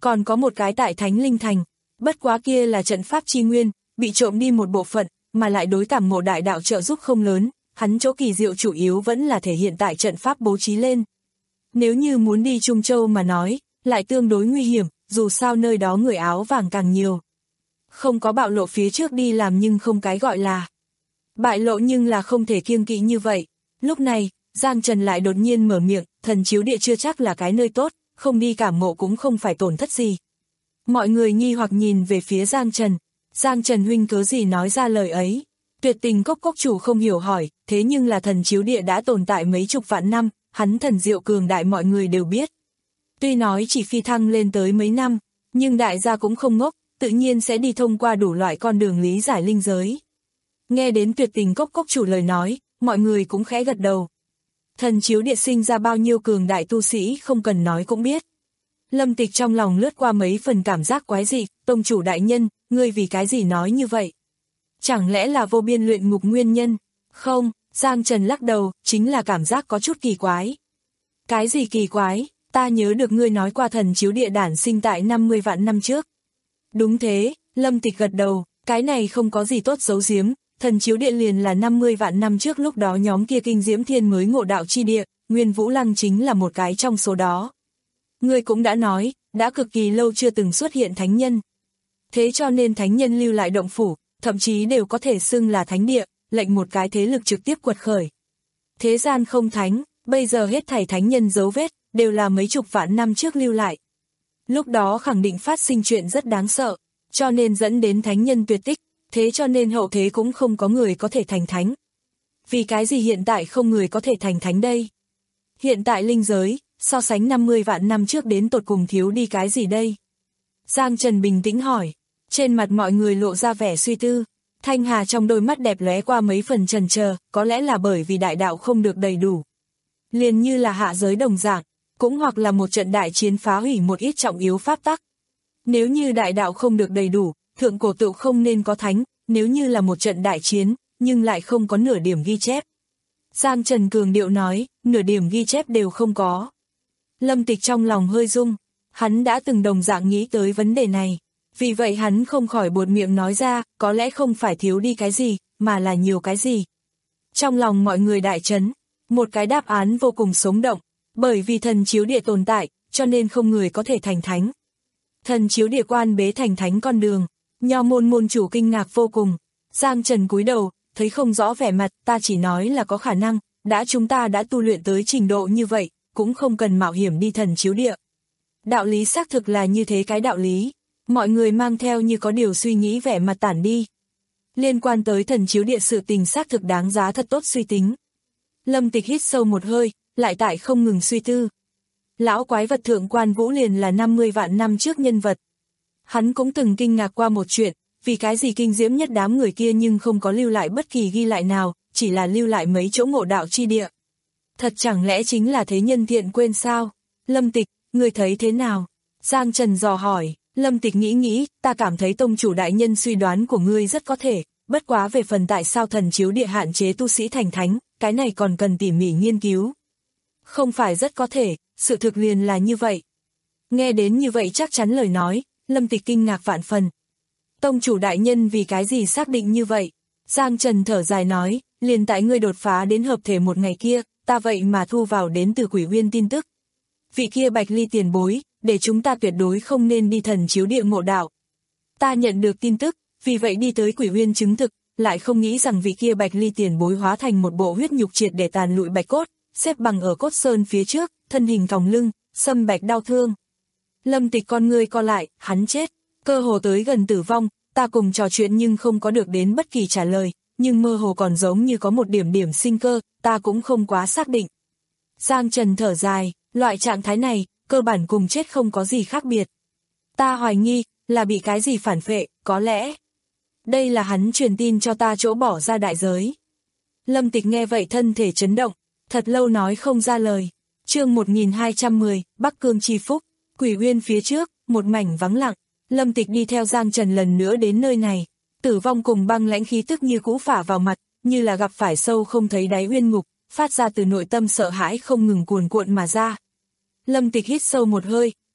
Speaker 2: còn có một cái tại Thánh Linh Thành, bất quá kia là trận pháp chi nguyên, bị trộm đi một bộ phận, mà lại đối cảm ngộ đại đạo trợ giúp không lớn, hắn chỗ kỳ diệu chủ yếu vẫn là thể hiện tại trận pháp bố trí lên. Nếu như muốn đi Trung Châu mà nói, lại tương đối nguy hiểm, dù sao nơi đó người áo vàng càng nhiều. Không có bạo lộ phía trước đi làm nhưng không cái gọi là bại lộ, nhưng là không thể kiêng kỵ như vậy. Lúc này, Giang Trần lại đột nhiên mở miệng, thần chiếu địa chưa chắc là cái nơi tốt, không đi cảm ngộ cũng không phải tổn thất gì. Mọi người nghi hoặc nhìn về phía Giang Trần. Giang Trần huynh cớ gì nói ra lời ấy? Tuyệt Tình Cốc cốc chủ không hiểu hỏi, thế nhưng là thần chiếu địa đã tồn tại mấy chục vạn năm, hắn thần diệu cường đại mọi người đều biết. Tuy nói chỉ phi thăng lên tới mấy năm, nhưng đại gia cũng không ngốc, tự nhiên sẽ đi thông qua đủ loại con đường lý giải linh giới. Nghe đến Tuyệt Tình Cốc cốc chủ lời nói, mọi người cũng khẽ gật đầu. Thần chiếu địa sinh ra bao nhiêu cường đại tu sĩ không cần nói cũng biết. Lâm Tịch trong lòng lướt qua mấy phần cảm giác quái dị, tông chủ đại nhân, ngươi vì cái gì nói như vậy? Chẳng lẽ là vô biên luyện ngục nguyên nhân? Không, Giang Trần lắc đầu, chính là cảm giác có chút kỳ quái. Cái gì kỳ quái? Ta nhớ được ngươi nói qua thần chiếu địa đản sinh tại năm mươi vạn năm trước. Đúng thế, Lâm Tịch gật đầu, cái này không có gì tốt giấu giếm, thần chiếu địa liền là năm mươi vạn năm trước, lúc đó nhóm kia kinh diễm thiên mới ngộ đạo chi địa, Nguyên Vũ Lăng chính là một cái trong số đó. Ngươi cũng đã nói, đã cực kỳ lâu chưa từng xuất hiện thánh nhân. Thế cho nên thánh nhân lưu lại động phủ, thậm chí đều có thể xưng là thánh địa, lệnh một cái thế lực trực tiếp quật khởi. Thế gian không thánh, bây giờ hết thảy thánh nhân dấu vết, đều là mấy chục vạn năm trước lưu lại. Lúc đó khẳng định phát sinh chuyện rất đáng sợ, cho nên dẫn đến thánh nhân tuyệt tích, thế cho nên hậu thế cũng không có người có thể thành thánh. Vì cái gì hiện tại không người có thể thành thánh đây? Hiện tại linh giới, so sánh năm mươi vạn năm trước đến tột cùng thiếu đi cái gì đây? Giang Trần bình tĩnh hỏi, trên mặt mọi người lộ ra vẻ suy tư. Thanh Hà trong đôi mắt đẹp lóe qua mấy phần chần chờ, có lẽ là bởi vì đại đạo không được đầy đủ. Liền như là hạ giới đồng dạng, cũng hoặc là một trận đại chiến phá hủy một ít trọng yếu pháp tắc. Nếu như đại đạo không được đầy đủ, thượng cổ tựu không nên có thánh, nếu như là một trận đại chiến, nhưng lại không có nửa điểm ghi chép. Giang Trần cường điệu nói, nửa điểm ghi chép đều không có. Lâm Tịch trong lòng hơi rung, hắn đã từng đồng dạng nghĩ tới vấn đề này. Vì vậy hắn không khỏi buột miệng nói ra, có lẽ không phải thiếu đi cái gì, mà là nhiều cái gì. Trong lòng mọi người đại chấn, một cái đáp án vô cùng sống động, bởi vì thần chiếu địa tồn tại, cho nên không người có thể thành thánh. Thần chiếu địa quan bế thành thánh con đường, Nho môn môn chủ kinh ngạc vô cùng. Giang Trần cúi đầu, thấy không rõ vẻ mặt, ta chỉ nói là có khả năng, đã chúng ta đã tu luyện tới trình độ như vậy, cũng không cần mạo hiểm đi thần chiếu địa. Đạo lý xác thực là như thế cái đạo lý. Mọi người mang theo như có điều suy nghĩ vẻ mặt tản đi. Liên quan tới thần chiếu địa sự tình xác thực đáng giá thật tốt suy tính. Lâm Tịch hít sâu một hơi, lại tại không ngừng suy tư. Lão quái vật Thượng Quan Vũ liền là năm mươi vạn năm trước nhân vật. Hắn cũng từng kinh ngạc qua một chuyện, vì cái gì kinh diễm nhất đám người kia nhưng không có lưu lại bất kỳ ghi lại nào, chỉ là lưu lại mấy chỗ ngộ đạo chi địa. Thật chẳng lẽ chính là thế nhân thiện quên sao? Lâm Tịch, người thấy thế nào? Giang Trần dò hỏi. Lâm Tịch nghĩ nghĩ, ta cảm thấy tông chủ đại nhân suy đoán của ngươi rất có thể, bất quá về phần tại sao thần chiếu địa hạn chế tu sĩ thành thánh, cái này còn cần tỉ mỉ nghiên cứu. Không phải rất có thể, sự thực liền là như vậy. Nghe đến như vậy chắc chắn lời nói, Lâm Tịch kinh ngạc vạn phần. Tông chủ đại nhân vì cái gì xác định như vậy? Giang Trần thở dài nói, liền tại ngươi đột phá đến hợp thể một ngày kia, ta vậy mà thu vào đến từ Quỷ Uyên tin tức. Vị kia Bạch Ly tiền bối, để chúng ta tuyệt đối không nên đi thần chiếu địa ngộ đạo. Ta nhận được tin tức, vì vậy đi tới Quỷ Uyên chứng thực, lại không nghĩ rằng vị kia Bạch Ly tiền bối hóa thành một bộ huyết nhục triệt để tàn lụi bạch cốt, xếp bằng ở cốt sơn phía trước, thân hình còng lưng, xâm bạch đau thương. Lâm Tịch con ngươi co lại, hắn chết, cơ hồ tới gần tử vong, ta cùng trò chuyện nhưng không có được đến bất kỳ trả lời, nhưng mơ hồ còn giống như có một điểm điểm sinh cơ, ta cũng không quá xác định. Giang Trần thở dài, loại trạng thái này, cơ bản cùng chết không có gì khác biệt. Ta hoài nghi, là bị cái gì phản phệ, có lẽ. Đây là hắn truyền tin cho ta chỗ bỏ ra đại giới. Lâm Tịch nghe vậy thân thể chấn động, thật lâu nói không ra lời. Chương một nghìn hai trăm mười, Bắc Cương Chi Phúc, Quỷ Uyên phía trước, một mảnh vắng lặng. Lâm Tịch đi theo Giang Trần lần nữa đến nơi này. Tử vong cùng băng lãnh khí tức như cũ phả vào mặt, như là gặp phải sâu không thấy đáy uyên ngục, phát ra từ nội tâm sợ hãi không ngừng cuồn cuộn mà ra. Lâm Tịch hít sâu một hơi,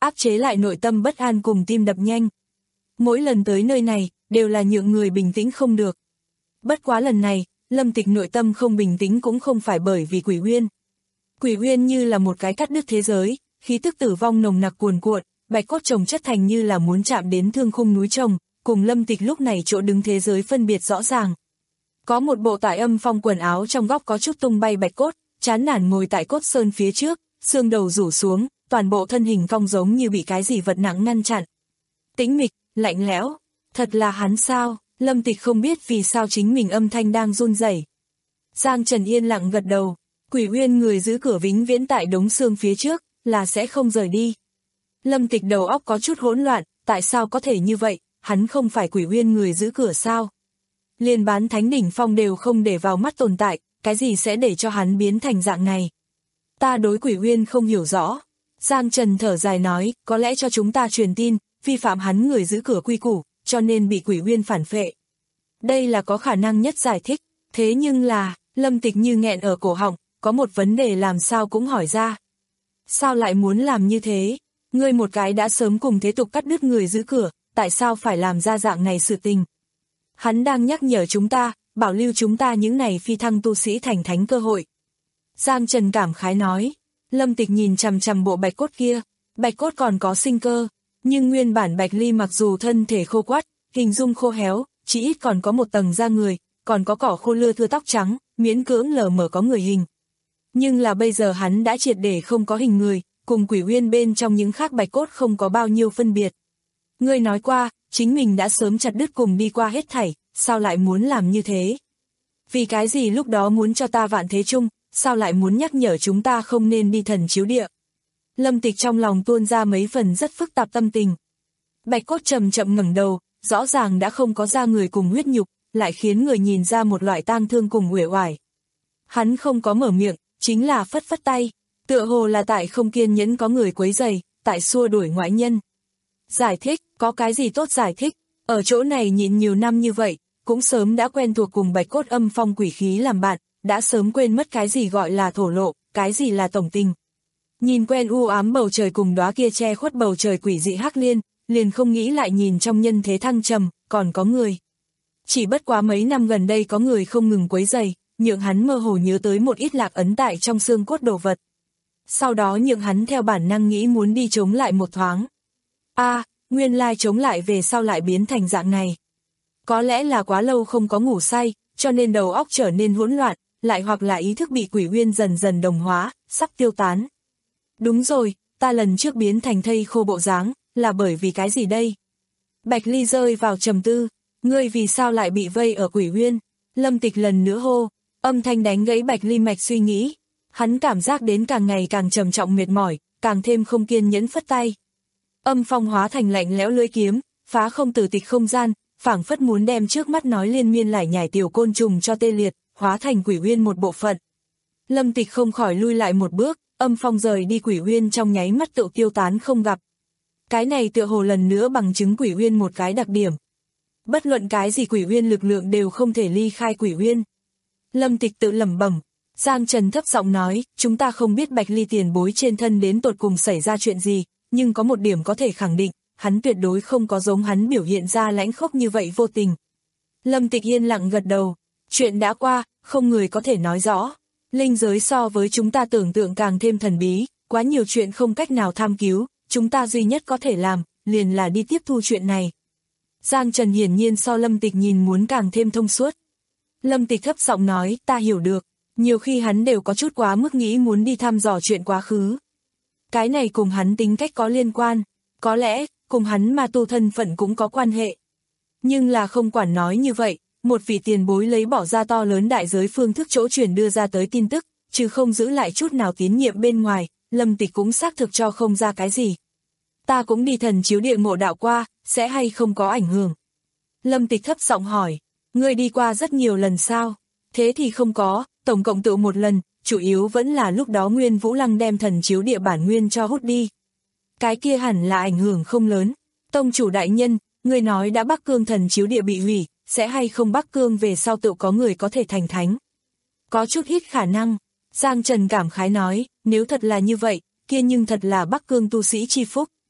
Speaker 2: áp chế lại nội tâm bất an cùng tim đập nhanh. Mỗi lần tới nơi này, đều là nhượng người bình tĩnh không được. Bất quá lần này, Lâm Tịch nội tâm không bình tĩnh cũng không phải bởi vì Quỷ Uyên. Quỷ Uyên như là một cái cắt đứt thế giới, khí tức tử vong nồng nặc cuồn cuộn, bạch cốt chồng chất thành như là muốn chạm đến thương khung núi chồng, cùng Lâm Tịch lúc này chỗ đứng thế giới phân biệt rõ ràng. Có một bộ tải âm phong quần áo trong góc có chút tung bay bạch cốt, chán nản ngồi tại cốt sơn phía trước, xương đầu rủ xuống, toàn bộ thân hình cong giống như bị cái gì vật nặng ngăn chặn. Tĩnh mịch, lạnh lẽo, thật là hắn sao? Lâm Tịch không biết vì sao chính mình âm thanh đang run rẩy. Giang Trần yên lặng gật đầu, Quỷ Uyên người giữ cửa vĩnh viễn tại đống xương phía trước, là sẽ không rời đi. Lâm Tịch đầu óc có chút hỗn loạn, tại sao có thể như vậy, hắn không phải Quỷ Uyên người giữ cửa sao? Liên bán thánh đỉnh phong đều không để vào mắt tồn tại, cái gì sẽ để cho hắn biến thành dạng này? Ta đối Quỷ Uyên không hiểu rõ. Giang Trần thở dài nói, có lẽ cho chúng ta truyền tin, vi phạm hắn người giữ cửa quy củ, cho nên bị Quỷ Uyên phản phệ. Đây là có khả năng nhất giải thích, thế nhưng là, Lâm Tịch như nghẹn ở cổ họng, có một vấn đề làm sao cũng hỏi ra. Sao lại muốn làm như thế? Ngươi một cái đã sớm cùng thế tục cắt đứt người giữ cửa, tại sao phải làm ra dạng này sự tình? Hắn đang nhắc nhở chúng ta, bảo lưu chúng ta những này phi thăng tu sĩ thành thánh cơ hội. Giang Trần cảm khái nói, Lâm Tịch nhìn chằm chằm bộ bạch cốt kia, bạch cốt còn có sinh cơ, nhưng nguyên bản Bạch Ly mặc dù thân thể khô quắt, hình dung khô héo, chỉ ít còn có một tầng da người, còn có cỏ khô lưa thưa tóc trắng, miễn cưỡng lờ mờ có người hình. Nhưng là bây giờ hắn đã triệt để không có hình người, cùng Quỷ Uyên bên trong những khác bạch cốt không có bao nhiêu phân biệt. Ngươi nói qua, chính mình đã sớm chặt đứt cùng đi qua hết thảy, sao lại muốn làm như thế? Vì cái gì lúc đó muốn cho ta vạn thế chung, sao lại muốn nhắc nhở chúng ta không nên đi thần chiếu địa? Lâm Tịch trong lòng tuôn ra mấy phần rất phức tạp tâm tình. Bạch cốt chậm chậm ngẩng đầu, rõ ràng đã không có da người cùng huyết nhục, lại khiến người nhìn ra một loại tang thương cùng uể oải. Hắn không có mở miệng, chính là phất phất tay, tựa hồ là tại không kiên nhẫn có người quấy rầy, tại xua đuổi ngoại nhân. Giải thích, có cái gì tốt giải thích, ở chỗ này nhịn nhiều năm như vậy, cũng sớm đã quen thuộc cùng bạch cốt âm phong quỷ khí làm bạn, đã sớm quên mất cái gì gọi là thổ lộ, cái gì là tổng tình. Nhìn quen u ám bầu trời cùng đóa kia che khuất bầu trời quỷ dị hắc liên, liền không nghĩ lại nhìn trong nhân thế thăng trầm, còn có người. Chỉ bất quá mấy năm gần đây có người không ngừng quấy rầy, nhượng hắn mơ hồ nhớ tới một ít lạc ấn tại trong xương cốt đồ vật. Sau đó nhượng hắn theo bản năng nghĩ muốn đi chống lại một thoáng. A, à, nguyên lai chống lại về sau lại biến thành dạng này. Có lẽ là quá lâu không có ngủ say, cho nên đầu óc trở nên hỗn loạn, lại hoặc là ý thức bị Quỷ Uyên dần dần đồng hóa, sắp tiêu tán. Đúng rồi, ta lần trước biến thành thây khô bộ dáng, là bởi vì cái gì đây? Bạch Ly rơi vào trầm tư, ngươi vì sao lại bị vây ở Quỷ Uyên? Lâm Tịch lần nữa hô, âm thanh đánh gãy Bạch Ly mạch suy nghĩ. Hắn cảm giác đến càng ngày càng trầm trọng mệt mỏi, càng thêm không kiên nhẫn phất tay. Âm phong hóa thành lạnh lẽo lưỡi kiếm, phá không tử tịch không gian, phảng phất muốn đem trước mắt nói liên miên lải nhải tiểu côn trùng cho tê liệt, hóa thành Quỷ Uyên một bộ phận. Lâm Tịch không khỏi lui lại một bước, âm phong rời đi Quỷ Uyên trong nháy mắt tự tiêu tán không gặp. Cái này tựa hồ lần nữa bằng chứng Quỷ Uyên một cái đặc điểm. Bất luận cái gì Quỷ Uyên lực lượng đều không thể ly khai Quỷ Uyên. Lâm Tịch tự lẩm bẩm. Giang Trần thấp giọng nói, chúng ta không biết Bạch Ly tiền bối trên thân đến tột cùng xảy ra chuyện gì, nhưng có một điểm có thể khẳng định, hắn tuyệt đối không có giống hắn biểu hiện ra lãnh khốc như vậy vô tình. Lâm Tịch yên lặng gật đầu, chuyện đã qua, không người có thể nói rõ. Linh giới so với chúng ta tưởng tượng càng thêm thần bí, quá nhiều chuyện không cách nào tham cứu, chúng ta duy nhất có thể làm, liền là đi tiếp thu chuyện này. Giang Trần hiển nhiên so Lâm Tịch nhìn muốn càng thêm thông suốt. Lâm Tịch thấp giọng nói, ta hiểu được, nhiều khi hắn đều có chút quá mức nghĩ muốn đi thăm dò chuyện quá khứ. Cái này cùng hắn tính cách có liên quan, có lẽ, cùng hắn mà tu thân phận cũng có quan hệ. Nhưng là không quản nói như vậy, một vị tiền bối lấy bỏ ra to lớn đại giới phương thức chỗ truyền đưa ra tới tin tức, chứ không giữ lại chút nào tín nhiệm bên ngoài, Lâm Tịch cũng xác thực cho không ra cái gì. Ta cũng đi thần chiếu địa ngộ đạo qua, sẽ hay không có ảnh hưởng? Lâm Tịch thấp giọng hỏi, ngươi đi qua rất nhiều lần sao? Thế thì không có, tổng cộng tự một lần, chủ yếu vẫn là lúc đó Nguyên Vũ Lăng đem thần chiếu địa bản nguyên cho hút đi. Cái kia hẳn là ảnh hưởng không lớn. Tông chủ đại nhân, ngươi nói đã Bắc Cương thần chiếu địa bị hủy, sẽ hay không Bắc Cương về sau tự có người có thể thành thánh? Có chút ít khả năng. Giang Trần cảm khái nói, nếu thật là như vậy, kia nhưng thật là Bắc Cương tu sĩ chi phúc.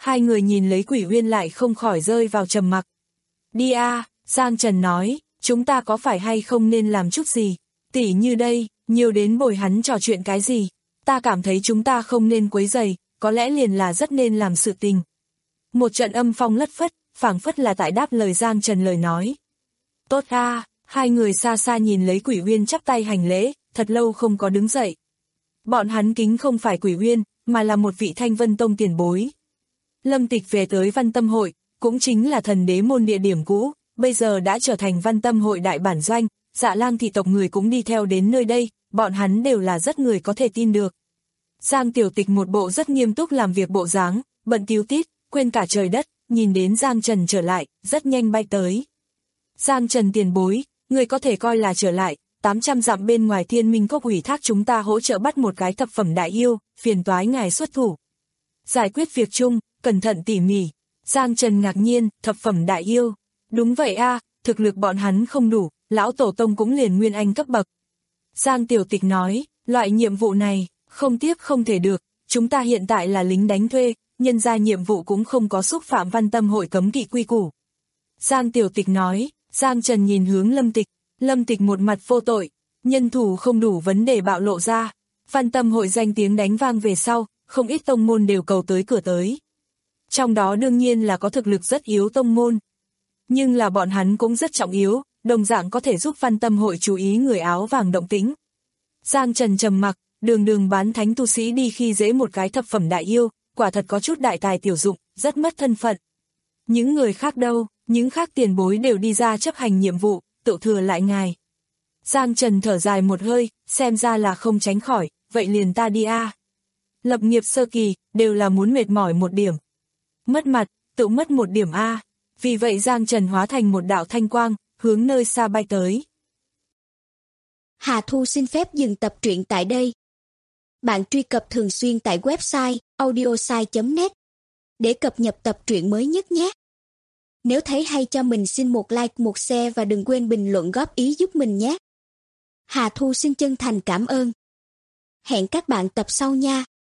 Speaker 2: Hai người nhìn lấy Quỷ Uyên lại không khỏi rơi vào trầm mặc. Đi a, Giang Trần nói, chúng ta có phải hay không nên làm chút gì, tỉ như đây, nhiều đến bồi hắn trò chuyện cái gì, ta cảm thấy chúng ta không nên quấy rầy, có lẽ liền là rất nên làm sự tình. Một trận âm phong lất phất, phảng phất là tại đáp lời Giang Trần lời nói. Tốt a, hai người xa xa nhìn lấy Quỷ Uyên chắp tay hành lễ, thật lâu không có đứng dậy. Bọn hắn kính không phải Quỷ Uyên, mà là một vị Thanh Vân Tông tiền bối. Lâm Tịch về tới Văn Tâm Hội, cũng chính là thần đế môn địa điểm cũ, bây giờ đã trở thành Văn Tâm Hội đại bản doanh, Dạ Lang thị tộc người cũng đi theo đến nơi đây, bọn hắn đều là rất người có thể tin được. Giang Tiểu Tịch một bộ rất nghiêm túc làm việc bộ dáng, bận tíu tít, quên cả trời đất, nhìn đến Giang Trần trở lại, rất nhanh bay tới. Giang Trần tiền bối, người có thể coi là trở lại, tám trăm dặm bên ngoài Thiên Minh Cốc ủy thác chúng ta hỗ trợ bắt một cái thập phẩm đại yêu, phiền toái ngài xuất thủ. Giải quyết việc chung, cẩn thận tỉ mỉ. Giang Trần ngạc nhiên, thập phẩm đại yêu. Đúng vậy a, thực lực bọn hắn không đủ, lão tổ tông cũng liền nguyên anh cấp bậc. Giang Tiểu Tịch nói, loại nhiệm vụ này, không tiếp không thể được, chúng ta hiện tại là lính đánh thuê, nhân ra nhiệm vụ cũng không có xúc phạm Văn Tâm Hội cấm kỵ quy củ. Giang Tiểu Tịch nói, Giang Trần nhìn hướng Lâm Tịch, Lâm Tịch một mặt vô tội, nhân thủ không đủ vấn đề bạo lộ ra. Văn Tâm Hội danh tiếng đánh vang về sau, không ít tông môn đều cầu tới cửa tới. Trong đó đương nhiên là có thực lực rất yếu tông môn. Nhưng là bọn hắn cũng rất trọng yếu, đồng dạng có thể giúp Văn Tâm Hội chú ý người áo vàng động tĩnh. Giang Trần trầm mặc, đường đường bán thánh tu sĩ đi khi dễ một cái thập phẩm đại yêu, quả thật có chút đại tài tiểu dụng, rất mất thân phận. Những người khác đâu, những khác tiền bối đều đi ra chấp hành nhiệm vụ, tự thừa lại ngài. Giang Trần thở dài một hơi, xem ra là không tránh khỏi, vậy liền ta đi a. Lập nghiệp sơ kỳ, đều là muốn mệt mỏi một điểm. Mất mặt, tự mất một điểm a. Vì vậy Giang Trần hóa thành một đạo thanh quang, hướng nơi xa bay tới.
Speaker 3: Hà Thu xin phép dừng tập truyện tại đây. Bạn truy cập thường xuyên tại website audiosai chấm net để cập nhật tập truyện mới nhất nhé. Nếu thấy hay cho mình xin một like, một share và đừng quên bình luận góp ý giúp mình nhé. Hà Thu xin chân thành cảm ơn. Hẹn các bạn tập sau nha.